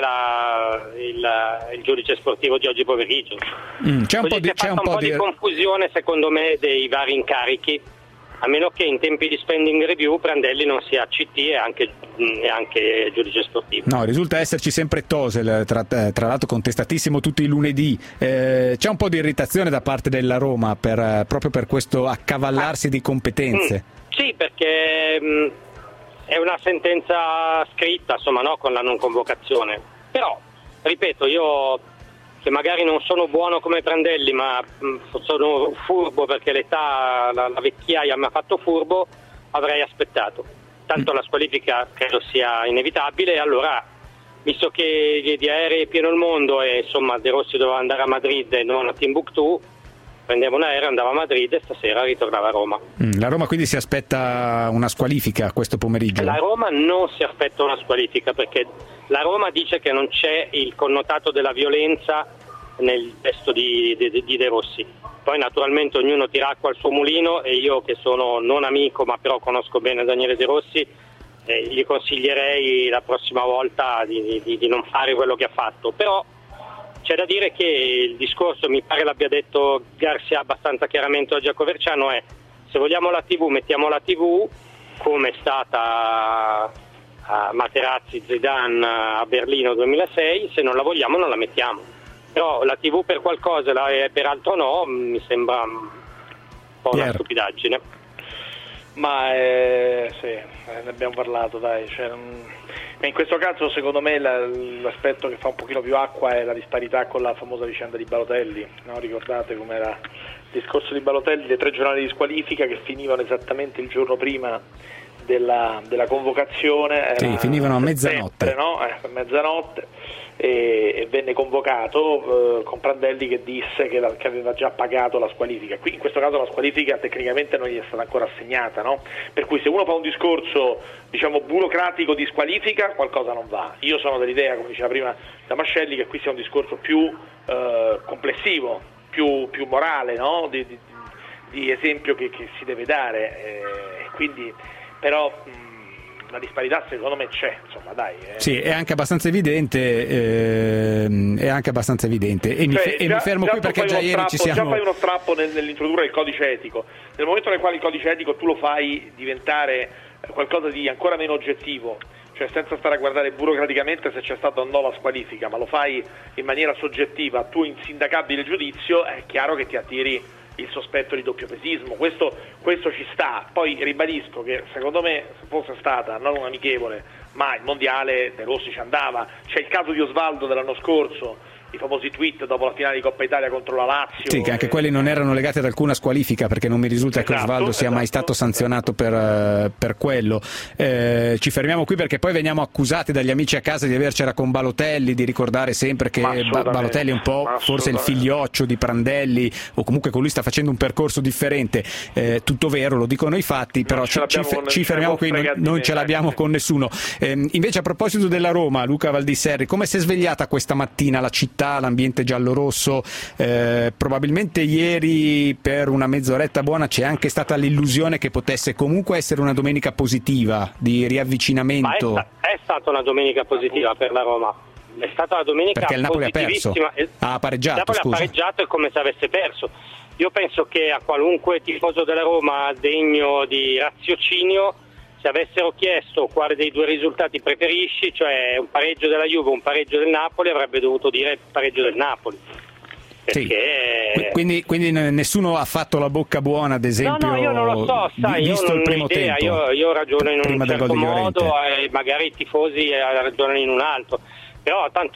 il giudice sportivo di oggi pomeriggio. C'è un po' di confusione secondo me dei vari incarichi, a meno che in tempi di spending review Prandelli non sia CT e anche giudice sportivo. No, risulta esserci sempre Tosel, tra l'altro contestatissimo tutti i lunedì. C'è un po' di irritazione da parte della Roma proprio per questo accavallarsi di competenze. Sì, perché è una sentenza scritta, insomma, no, con la non convocazione. Però, ripeto, io che magari non sono buono come Prandelli, ma sono furbo perché l'età, la vecchiaia mi ha fatto furbo, avrei aspettato. tanto la squalifica credo sia inevitabile, allora visto che di aerei è pieno il mondo e insomma De Rossi doveva andare a Madrid e non a Timbuktu, prendeva un aereo, andava a Madrid e stasera ritornava a Roma. La Roma quindi si aspetta una squalifica questo pomeriggio? La Roma non si aspetta una squalifica perché la Roma dice che non c'è il connotato della violenza nel testo di De Rossi. Poi naturalmente ognuno tira acqua al suo mulino e io che sono non amico ma però conosco bene Daniele De Rossi, gli consiglierei la prossima volta di non fare quello che ha fatto. Però c'è da dire che il discorso, mi pare l'abbia detto Garcia abbastanza chiaramente oggi a Coverciano, è: se vogliamo la TV mettiamo la TV, come è stata a Materazzi Zidane a Berlino 2006, se non la vogliamo non la mettiamo. Però la TV per qualcosa e per altro no, mi sembra un po' una stupidaggine. Ma sì, ne abbiamo parlato, dai. In questo caso secondo me l'aspetto che fa un pochino più acqua è la disparità con la famosa vicenda di Balotelli, no? Ricordate com'era il discorso di Balotelli, le 3 giornate di squalifica che finivano esattamente il giorno prima della convocazione. Sì, finivano a mezzanotte. Sempre, no? A mezzanotte. E venne convocato con Prandelli che disse che aveva già pagato la squalifica. Qui in questo caso la squalifica tecnicamente non gli è stata ancora assegnata, no? Per cui se uno fa un discorso diciamo burocratico di squalifica qualcosa non va. Io sono dell'idea, come diceva prima Damascelli, che qui sia un discorso più complessivo, più morale, no? di esempio che si deve dare, quindi però la disparità secondo me c'è, insomma, dai. Sì, è anche abbastanza evidente, e mi fermo qui perché già ieri ci siamo... Già fai uno strappo nell'introdurre il codice etico. Nel momento nel quale il codice etico tu lo fai diventare qualcosa di ancora meno oggettivo, cioè senza stare a guardare burocraticamente se c'è stata o no la squalifica, ma lo fai in maniera soggettiva, a tuo insindacabile giudizio, è chiaro che ti attiri il sospetto di doppiopesismo. Questo ci sta. Poi ribadisco che secondo me se fosse stata non un amichevole ma il mondiale, De Rossi ci andava. C'è il caso di Osvaldo dell'anno scorso, i famosi tweet dopo la finale di Coppa Italia contro la Lazio. Sì, che anche quelli non erano legati ad alcuna squalifica, perché non mi risulta che Osvaldo sia mai stato sanzionato per quello. Ci fermiamo qui perché poi veniamo accusati dagli amici a casa di avercela con Balotelli, di ricordare sempre che Balotelli è un po' forse il figlioccio di Prandelli, o comunque con lui sta facendo un percorso differente. Tutto vero, lo dicono i fatti, però ci fermiamo qui, non ce l'abbiamo con nessuno. Invece a proposito della Roma, Luca Valdiserri, come si è svegliata questa mattina la città, l'ambiente giallorosso? Probabilmente ieri per una mezz'oretta buona c'è anche stata l'illusione che potesse comunque essere una domenica positiva di riavvicinamento. Ma è stata una domenica positiva per la Roma, è stata una domenica perché il Napoli ha perso, ha pareggiato, il Napoli ha pareggiato, è come se avesse perso. Io penso che a qualunque tifoso della Roma degno di raziocinio, se avessero chiesto quale dei due risultati preferisci, cioè un pareggio della Juve o un pareggio del Napoli, avrebbe dovuto dire pareggio del Napoli. Perché... Sì. Quindi nessuno ha fatto la bocca buona, ad esempio, no, io non lo so, sai, visto io non il primo ho idea, tempo, io ragiono in un certo modo e magari i tifosi ragionano in un altro, però tanto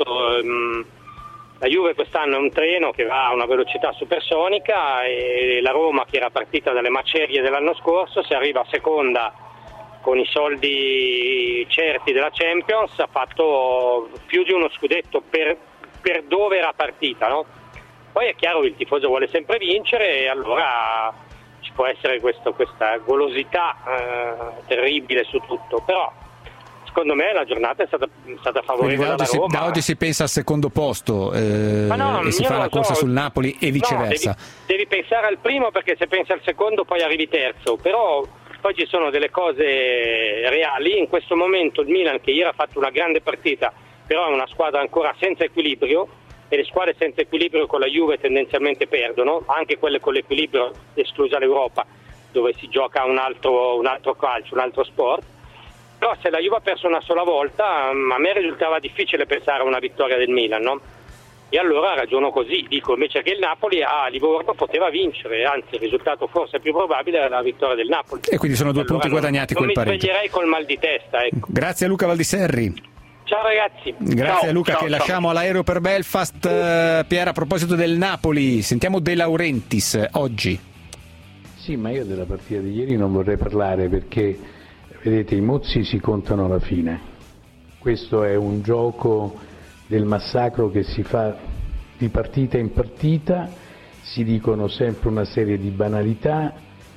la Juve quest'anno è un treno che va a una velocità supersonica e la Roma, che era partita dalle macerie dell'anno scorso, se arriva a seconda con i soldi certi della Champions, ha fatto più di uno scudetto per dove era partita, no? Poi è chiaro che il tifoso vuole sempre vincere e allora ci può essere questa golosità terribile su tutto, però secondo me la giornata è stata favorevole alla Roma. Da oggi si pensa al secondo posto e si fa la corsa sul Napoli e viceversa. No, devi pensare al primo, perché se pensi al secondo poi arrivi terzo, però poi ci sono delle cose reali. In questo momento il Milan, che ieri ha fatto una grande partita, però è una squadra ancora senza equilibrio, e le squadre senza equilibrio con la Juve tendenzialmente perdono, anche quelle con l'equilibrio, esclusa l'Europa, dove si gioca un altro calcio, un altro sport. Però se la Juve ha perso una sola volta, a me risultava difficile pensare a una vittoria del Milan, no? E allora ragiono così, dico invece che il Napoli a Livorno poteva vincere, anzi il risultato forse più probabile era la vittoria del Napoli. E quindi sono 2 punti guadagnati col pareggio. Non mi sveglierei col mal di testa, ecco. Grazie a Luca Valdiserri. Ciao ragazzi. Grazie a Luca, che lasciamo all'aereo per Belfast. Pier, a proposito del Napoli, sentiamo De Laurentiis oggi. Sì, ma io della partita di ieri non vorrei parlare perché Vedete, i mozzi si contano alla fine. Questo è un gioco del massacro che si fa di partita in partita, si dicono sempre una serie di banalità,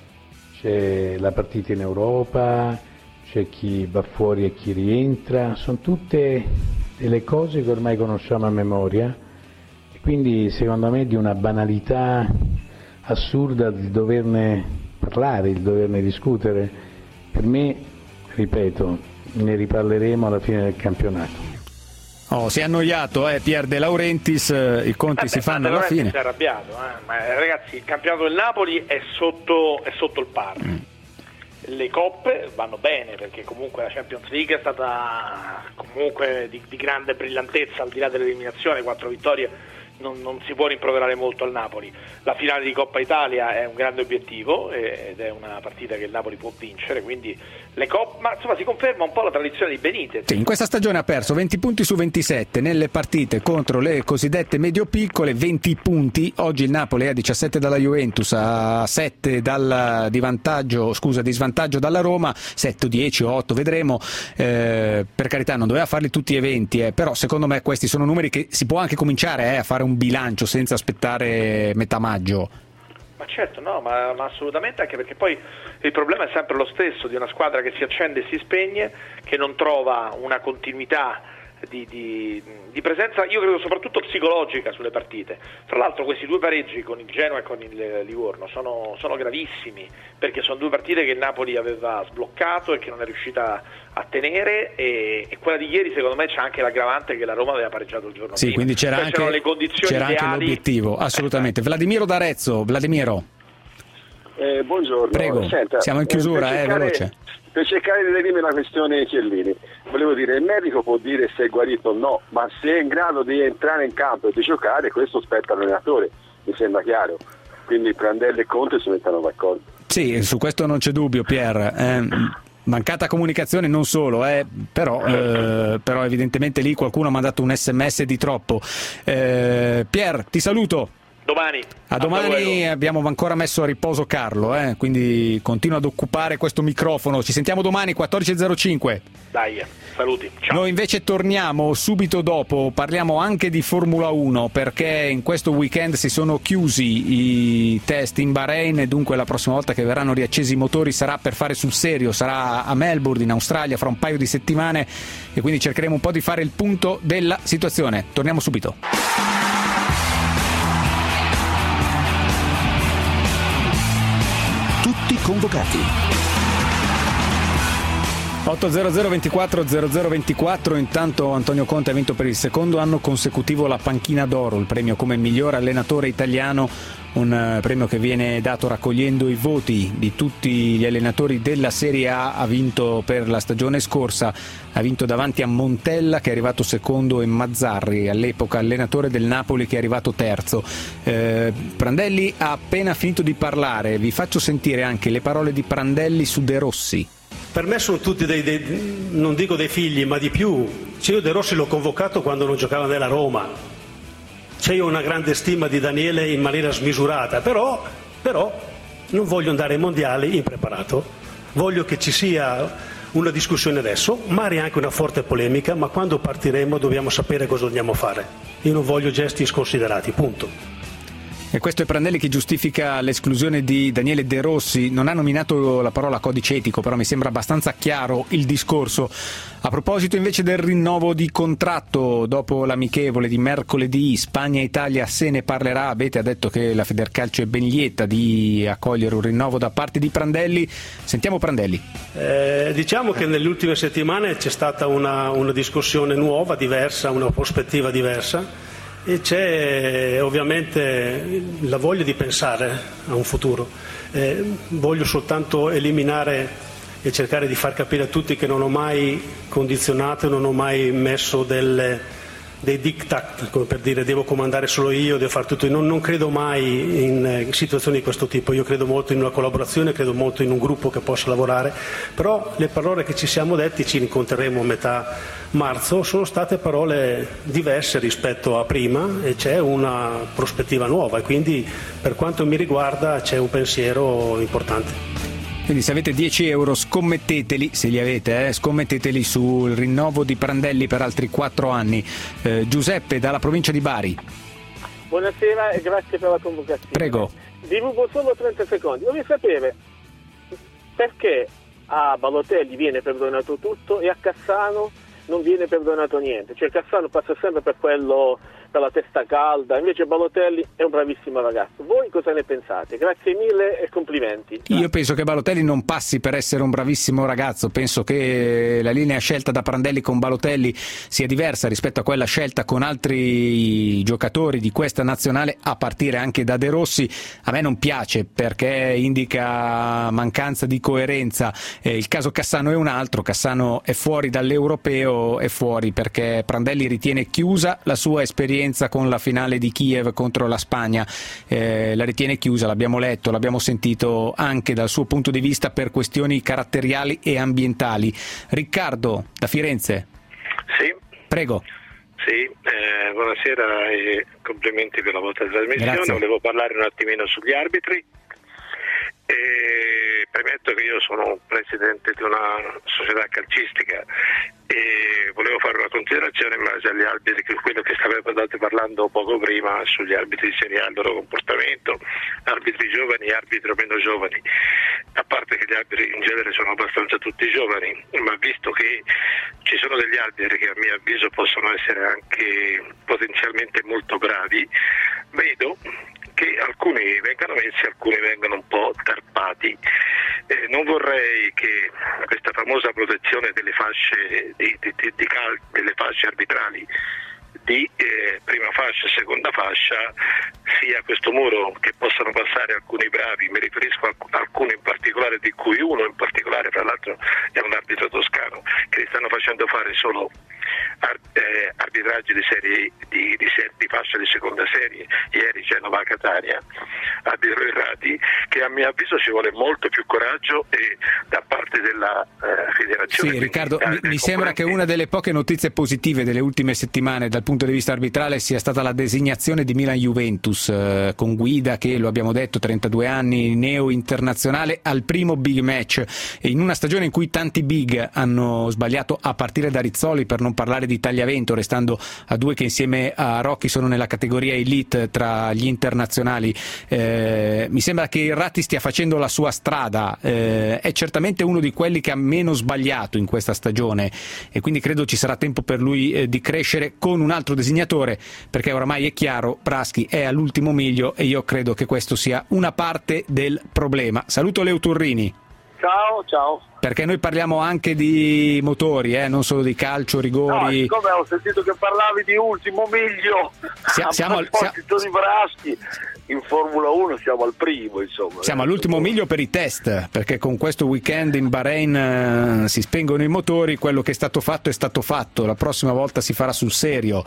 c'è la partita in Europa, c'è chi va fuori e chi rientra, sono tutte delle cose che ormai conosciamo a memoria, e quindi secondo me di una banalità assurda di doverne parlare, di doverne discutere. Per me, ripeto, ne riparleremo alla fine del campionato. Si è annoiato Pier De Laurentiis, i conti si fanno alla fine. Si è arrabbiato, ma ragazzi, il campionato del Napoli è sotto il par. Le coppe vanno bene, perché comunque la Champions League è stata comunque di grande brillantezza, al di là dell'eliminazione, 4 vittorie. Non si può rimproverare molto al Napoli. La finale di Coppa Italia è un grande obiettivo ed è una partita che il Napoli può vincere, quindi le coppe, ma insomma si conferma un po' la tradizione di Benitez. Sì, in questa stagione ha perso 20 punti su 27 nelle partite contro le cosiddette medio-piccole, 20 punti. Oggi il Napoli è a 17 dalla Juventus, a 7 di svantaggio dalla Roma, 7 o 10 o 8 vedremo. Per carità, non doveva farli tutti e 20, però secondo me questi sono numeri che si può anche cominciare a fare un bilancio senza aspettare metà maggio. Ma certo, no, ma assolutamente, anche perché poi il problema è sempre lo stesso di una squadra che si accende e si spegne, che non trova una continuità di presenza, io credo soprattutto psicologica, sulle partite. Tra l'altro questi 2 pareggi con il Genoa e con il Livorno sono gravissimi, perché sono 2 partite che il Napoli aveva sbloccato e che non è riuscita a tenere, e quella di ieri secondo me c'è anche l'aggravante che la Roma aveva pareggiato il giorno prima. Quindi c'era anche, le condizioni c'era anche l'obiettivo, assolutamente. Vladimiro d'Arezzo, Vladimiro. Buongiorno. Prego, senta, siamo in chiusura, veloce. Per cercare di redimere la questione Chiellini, volevo dire, il medico può dire se è guarito o no, ma se è in grado di entrare in campo e di giocare, questo spetta all'allenatore, mi sembra chiaro. Quindi Prandelli e Conte si mettano d'accordo. Sì, su questo non c'è dubbio, Pier. Mancata comunicazione non solo, però evidentemente lì qualcuno ha mandato un SMS di troppo. Pier, ti saluto. Domani. A domani. Abbiamo ancora messo a riposo Carlo, quindi continua ad occupare questo microfono. Ci sentiamo domani 14.05. Dai, saluti. Ciao. Noi invece torniamo subito dopo, parliamo anche di Formula 1, perché in questo weekend si sono chiusi i test in Bahrain e dunque la prossima volta che verranno riaccesi i motori sarà per fare sul serio, sarà a Melbourne in Australia fra un paio di settimane, e quindi cercheremo un po' di fare il punto della situazione. Torniamo subito. Tutti convocati. 800 24 0024. Intanto Antonio Conte ha vinto per il secondo anno consecutivo la Panchina d'Oro, il premio come miglior allenatore italiano, un premio che viene dato raccogliendo i voti di tutti gli allenatori della Serie A. Ha vinto per la stagione scorsa, ha vinto davanti a Montella che è arrivato secondo e Mazzarri, all'epoca allenatore del Napoli, che è arrivato terzo. Prandelli ha appena finito di parlare, vi faccio sentire anche le parole di Prandelli su De Rossi. Per me sono tutti non dico dei figli, ma di più. Io De Rossi l'ho convocato quando non giocava nella Roma. Io ho una grande stima di Daniele in maniera smisurata, però non voglio andare ai mondiali impreparato. Voglio che ci sia una discussione adesso, magari anche una forte polemica, ma quando partiremo dobbiamo sapere cosa dobbiamo fare. Io non voglio gesti sconsiderati, punto. E questo è Prandelli che giustifica l'esclusione di Daniele De Rossi. Non ha nominato la parola codice etico, però mi sembra abbastanza chiaro il discorso. A proposito invece del rinnovo di contratto, dopo l'amichevole di mercoledì Spagna-Italia se ne parlerà. Abete ha detto che la Federcalcio è ben lieta di accogliere un rinnovo da parte di Prandelli. Sentiamo Prandelli. Diciamo che nelle ultime settimane c'è stata una discussione nuova, diversa, una prospettiva diversa. E c'è ovviamente la voglia di pensare a un futuro. Voglio soltanto eliminare e cercare di far capire a tutti che non ho mai condizionato, non ho mai messo dei diktat, come per dire devo comandare solo io, devo fare tutto. Non credo mai in situazioni di questo tipo. Io credo molto in una collaborazione, credo molto in un gruppo che possa lavorare, però le parole che ci siamo detti, ci incontreremo a metà marzo, sono state parole diverse rispetto a prima e c'è una prospettiva nuova e quindi per quanto mi riguarda c'è un pensiero importante. Quindi se avete 10 euro scommetteteli, se li avete, scommetteteli sul rinnovo di Prandelli per altri 4 anni. Giuseppe dalla provincia di Bari. Buonasera e grazie per la convocazione. Prego. Dirubo solo 30 secondi. Voglio sapere perché a Balotelli viene perdonato tutto e a Cassano non viene perdonato niente. Cioè Cassano passa sempre per quello, per la testa calda, invece Balotelli è un bravissimo ragazzo. Voi cosa ne pensate? Grazie mille e complimenti. Io penso che Balotelli non passi per essere un bravissimo ragazzo, penso che la linea scelta da Prandelli con Balotelli sia diversa rispetto a quella scelta con altri giocatori di questa nazionale, a partire anche da De Rossi. A me non piace perché indica mancanza di coerenza. Il caso Cassano è un altro, Cassano è fuori dall'europeo, è fuori perché Prandelli ritiene chiusa la sua esperienza con la finale di Kiev contro la Spagna, la ritiene chiusa, l'abbiamo letto, l'abbiamo sentito anche dal suo punto di vista per questioni caratteriali e ambientali. Riccardo da Firenze. Sì. Prego. Sì, buonasera e complimenti per la vostra trasmissione. Grazie. Volevo parlare un attimino sugli arbitri. Premetto che io sono presidente di una società calcistica e volevo fare una considerazione in base agli arbitri, che quello che stavate parlando poco prima sugli arbitri di Serie A, il loro comportamento, arbitri giovani e arbitri meno giovani, a parte che gli arbitri in genere sono abbastanza tutti giovani, ma visto che ci sono degli arbitri che a mio avviso possono essere anche potenzialmente molto bravi, vedo che alcuni vengono messi, alcuni vengono un po' tarpati. Non vorrei che questa famosa protezione delle fasce delle fasce arbitrali di prima fascia e seconda fascia sia questo muro che possano passare alcuni bravi. Mi riferisco a alcuni in particolare, di cui uno in particolare, fra l'altro è un arbitro toscano, che stanno facendo fare solo arbitraggi di serie di fascia di seconda serie, ieri Genova-Catania, arbitro errati, che a mio avviso ci vuole molto più coraggio e da parte della federazione. Sì, Riccardo, mi sembra che una delle poche notizie positive delle ultime settimane dal punto di vista arbitrale sia stata la designazione di Milan-Juventus con Guida, che lo abbiamo detto, 32 anni, neo internazionale, al primo big match, e in una stagione in cui tanti big hanno sbagliato, a partire da Rizzoli, per non parlare di Tagliavento, restando a due che insieme a Rocchi sono nella categoria elite tra gli internazionali. Mi sembra che Irrati stia facendo la sua strada, è certamente uno di quelli che ha meno sbagliato in questa stagione e quindi credo ci sarà tempo per lui di crescere con un altro designatore, perché oramai è chiaro, Praschi è all'ultimo miglio e io credo che questo sia una parte del problema. Saluto Leo Turrini. Ciao. Perché noi parliamo anche di motori, non solo di calcio, rigori. No, siccome ho sentito che parlavi di ultimo miglio, a proposito di Braschi, in Formula 1 siamo al primo, insomma. Siamo all'ultimo miglio per i test, perché con questo weekend in Bahrain si spengono i motori, quello che è stato fatto, la prossima volta si farà sul serio.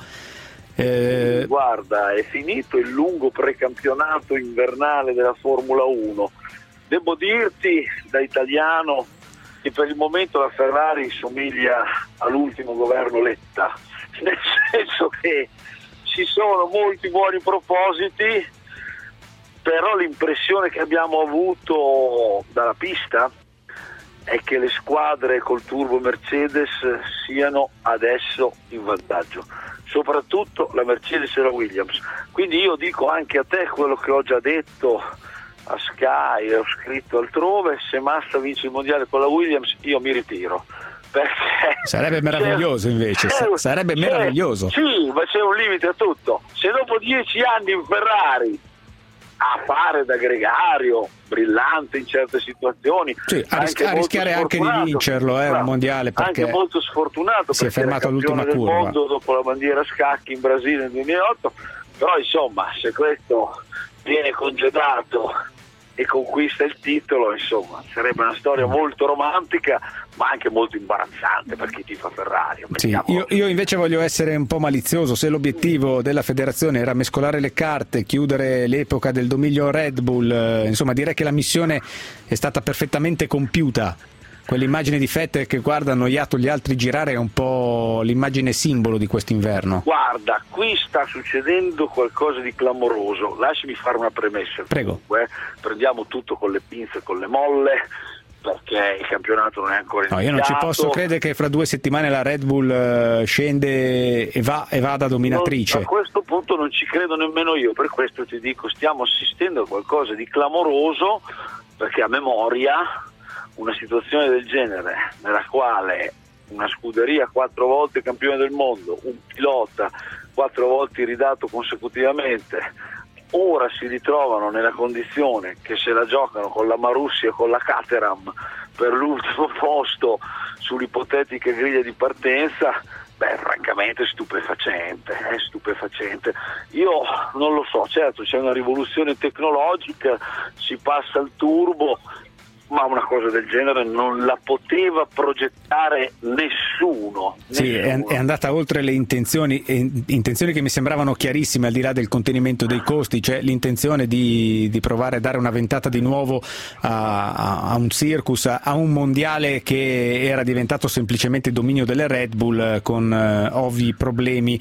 Guarda, è finito il lungo precampionato invernale della Formula 1. Devo dirti, da italiano, che per il momento la Ferrari somiglia all'ultimo governo Letta, nel senso che ci sono molti buoni propositi, però l'impressione che abbiamo avuto dalla pista è che le squadre col turbo Mercedes siano adesso in vantaggio, soprattutto la Mercedes e la Williams. Quindi io dico anche a te quello che ho già detto a Sky e ho scritto altrove: se Massa vince il mondiale con la Williams io mi ritiro, perché sarebbe meraviglioso sarebbe meraviglioso. Sì, ma c'è un limite a tutto. Se dopo 10 anni in Ferrari a fare da gregario brillante in certe situazioni, sì, a rischiare anche di vincerlo un mondiale, perché anche molto sfortunato, si è fermato all'ultima del curva mondo dopo la bandiera scacchi in Brasile nel 2008. Però insomma, se questo viene congedato e conquista il titolo, insomma, sarebbe una storia molto romantica, ma anche molto imbarazzante per chi tifa Ferrari. Sì, io invece voglio essere un po' malizioso. Se l'obiettivo della federazione era mescolare le carte, chiudere l'epoca del dominio Red Bull, insomma, direi che la missione è stata perfettamente compiuta. Quell'immagine di Vettel che guarda annoiato gli altri girare è un po' l'immagine simbolo di quest'inverno. Guarda, qui sta succedendo qualcosa di clamoroso. Lasciami fare una premessa. Prego. Prendiamo tutto con le pinze e con le molle. perché il campionato non è ancora iniziato. No, io non ci posso credere che fra 2 settimane la Red Bull scende e vada dominatrice. A questo punto non ci credo nemmeno io, per questo ti dico, stiamo assistendo a qualcosa di clamoroso, perché a memoria una situazione del genere, nella quale una scuderia 4 volte campione del mondo, un pilota 4 volte ridato consecutivamente, ora si ritrovano nella condizione che se la giocano con la Marussia e con la Caterham per l'ultimo posto sull'ipotetiche griglie di partenza, francamente è stupefacente. Io non lo so, certo c'è una rivoluzione tecnologica, si passa al turbo, ma una cosa del genere non la poteva progettare nessuno. Sì, è andata oltre le intenzioni che mi sembravano chiarissime, al di là del contenimento dei costi, cioè l'intenzione di provare a dare una ventata di nuovo a un circus, a un mondiale che era diventato semplicemente dominio delle Red Bull, con ovvi problemi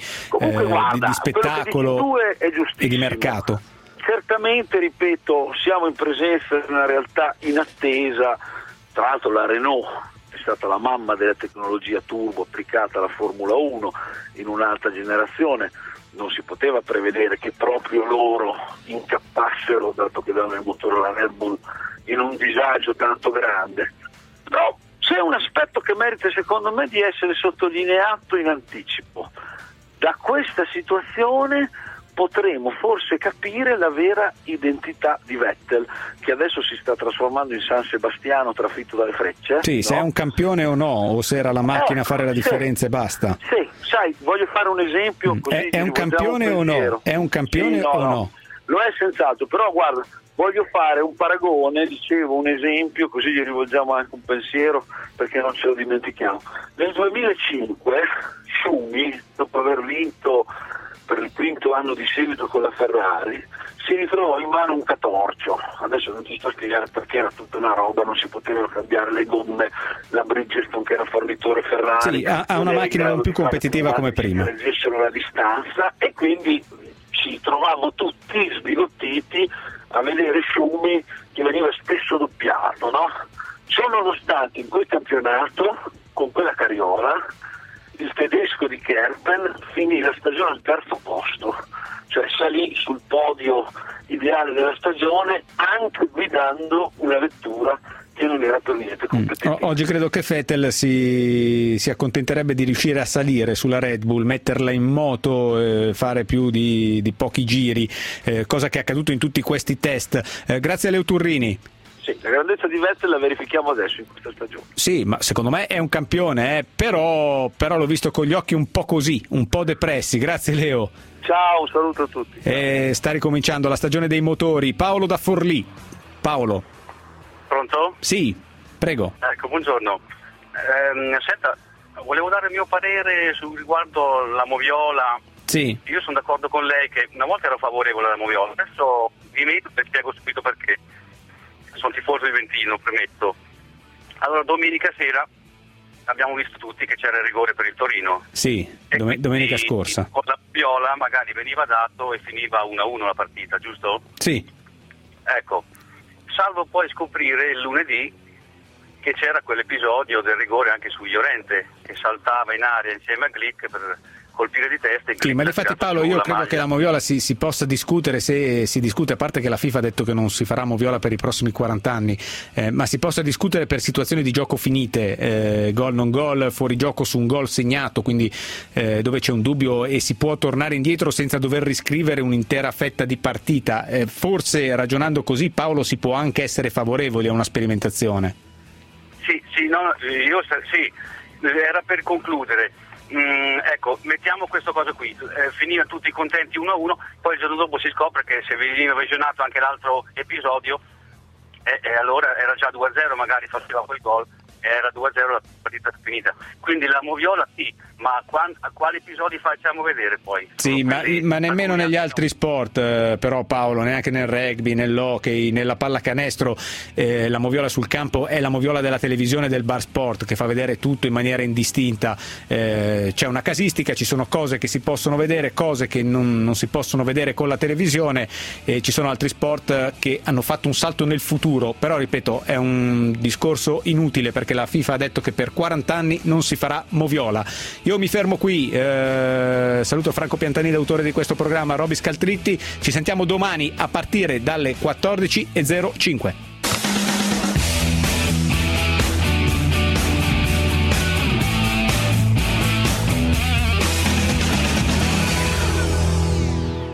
di spettacolo e di mercato. Certamente, ripeto, siamo in presenza di una realtà inattesa. Tra l'altro la Renault è stata la mamma della tecnologia turbo applicata alla Formula 1 in un'alta generazione, non si poteva prevedere che proprio loro incappassero, dato che davano il motore alla Red Bull, in un disagio tanto grande. Però c'è un aspetto che merita secondo me di essere sottolineato in anticipo. Da questa situazione potremo forse capire la vera identità di Vettel, che adesso si sta trasformando in San Sebastiano trafitto dalle frecce. Sì, no? Se è un campione o no, o se era la macchina a fare la differenza e basta. Sì, sai, voglio fare un esempio così. È un campione o no? È un campione o no? Lo è senz'altro, però guarda, voglio fare un paragone, dicevo un esempio, così gli rivolgiamo anche un pensiero perché non ce lo dimentichiamo. Nel 2005 Schumi, dopo aver vinto per il 5º anno di seguito con la Ferrari, si ritrovò in mano un catorcio. Adesso non ti sto a spiegare perché, era tutta una roba, non si potevano cambiare le gomme, la Bridgestone che era fornitore Ferrari, sì, ha una macchina non più competitiva come prima, reggessero la distanza, e quindi ci trovavamo tutti sbigottiti a vedere Schumi che veniva spesso doppiato, no? Ciò nonostante in quel campionato, con quella carriola, il tedesco di Kerpen finì la stagione al 3° posto, cioè salì sul podio ideale della stagione anche guidando una vettura che non era per niente competitiva. Oggi credo che Vettel si accontenterebbe di riuscire a salire sulla Red Bull, metterla in moto, fare più di pochi giri, cosa che è accaduto in tutti questi test. Grazie a Leo Turrini. Sì, la grandezza di Vettel la verifichiamo adesso in questa stagione. Sì, ma secondo me è un campione, però l'ho visto con gli occhi un po' così, un po' depressi. Grazie Leo. Ciao, un saluto a tutti. Sta ricominciando la stagione dei motori. Paolo da Forlì. Paolo. Pronto? Sì, prego. Ecco, buongiorno. Senta, volevo dare il mio parere riguardo la Moviola. Sì. Io sono d'accordo con lei che una volta ero favorevole alla Moviola, adesso vi metto e spiego subito perché. Sono tifoso juventino, premetto. Allora, domenica sera abbiamo visto tutti che c'era il rigore per il Torino. Sì, domenica scorsa. Con la Viola magari veniva dato e finiva 1-1 la partita, giusto? Sì. Ecco, salvo poi scoprire il lunedì che c'era quell'episodio del rigore anche su Llorente, che saltava in aria insieme a Glick per colpire di testa. Sì, ma infatti Paolo, io credo che la Moviola si possa discutere, se si discute, a parte che la FIFA ha detto che non si farà Moviola per i prossimi 40 anni, ma si possa discutere per situazioni di gioco finite, gol non gol, fuori gioco su un gol segnato, quindi dove c'è un dubbio e si può tornare indietro senza dover riscrivere un'intera fetta di partita. Forse ragionando così, Paolo, si può anche essere favorevoli a una sperimentazione. Sì, era per concludere. Ecco, mettiamo questa cosa qui, finiva tutti contenti 1-1, poi il giorno dopo si scopre che se veniva visionato anche l'altro episodio, allora era già 2-0, magari faceva quel gol era 2-0 la partita finita. Quindi la moviola sì, ma a quali episodi facciamo vedere poi? Sì, ma nemmeno negli altri sport, però Paolo, neanche nel rugby, nell'hockey, nella pallacanestro, la moviola sul campo è la moviola della televisione, del bar sport, che fa vedere tutto in maniera indistinta. C'è una casistica, ci sono cose che si possono vedere, cose che non si possono vedere con la televisione, e ci sono altri sport che hanno fatto un salto nel futuro, però ripeto, è un discorso inutile perché la FIFA ha detto che per 40 anni non si farà moviola. Io mi fermo qui, saluto Franco Piantanini, autore di questo programma, Roby Scaltritti, ci sentiamo domani a partire dalle 14:05.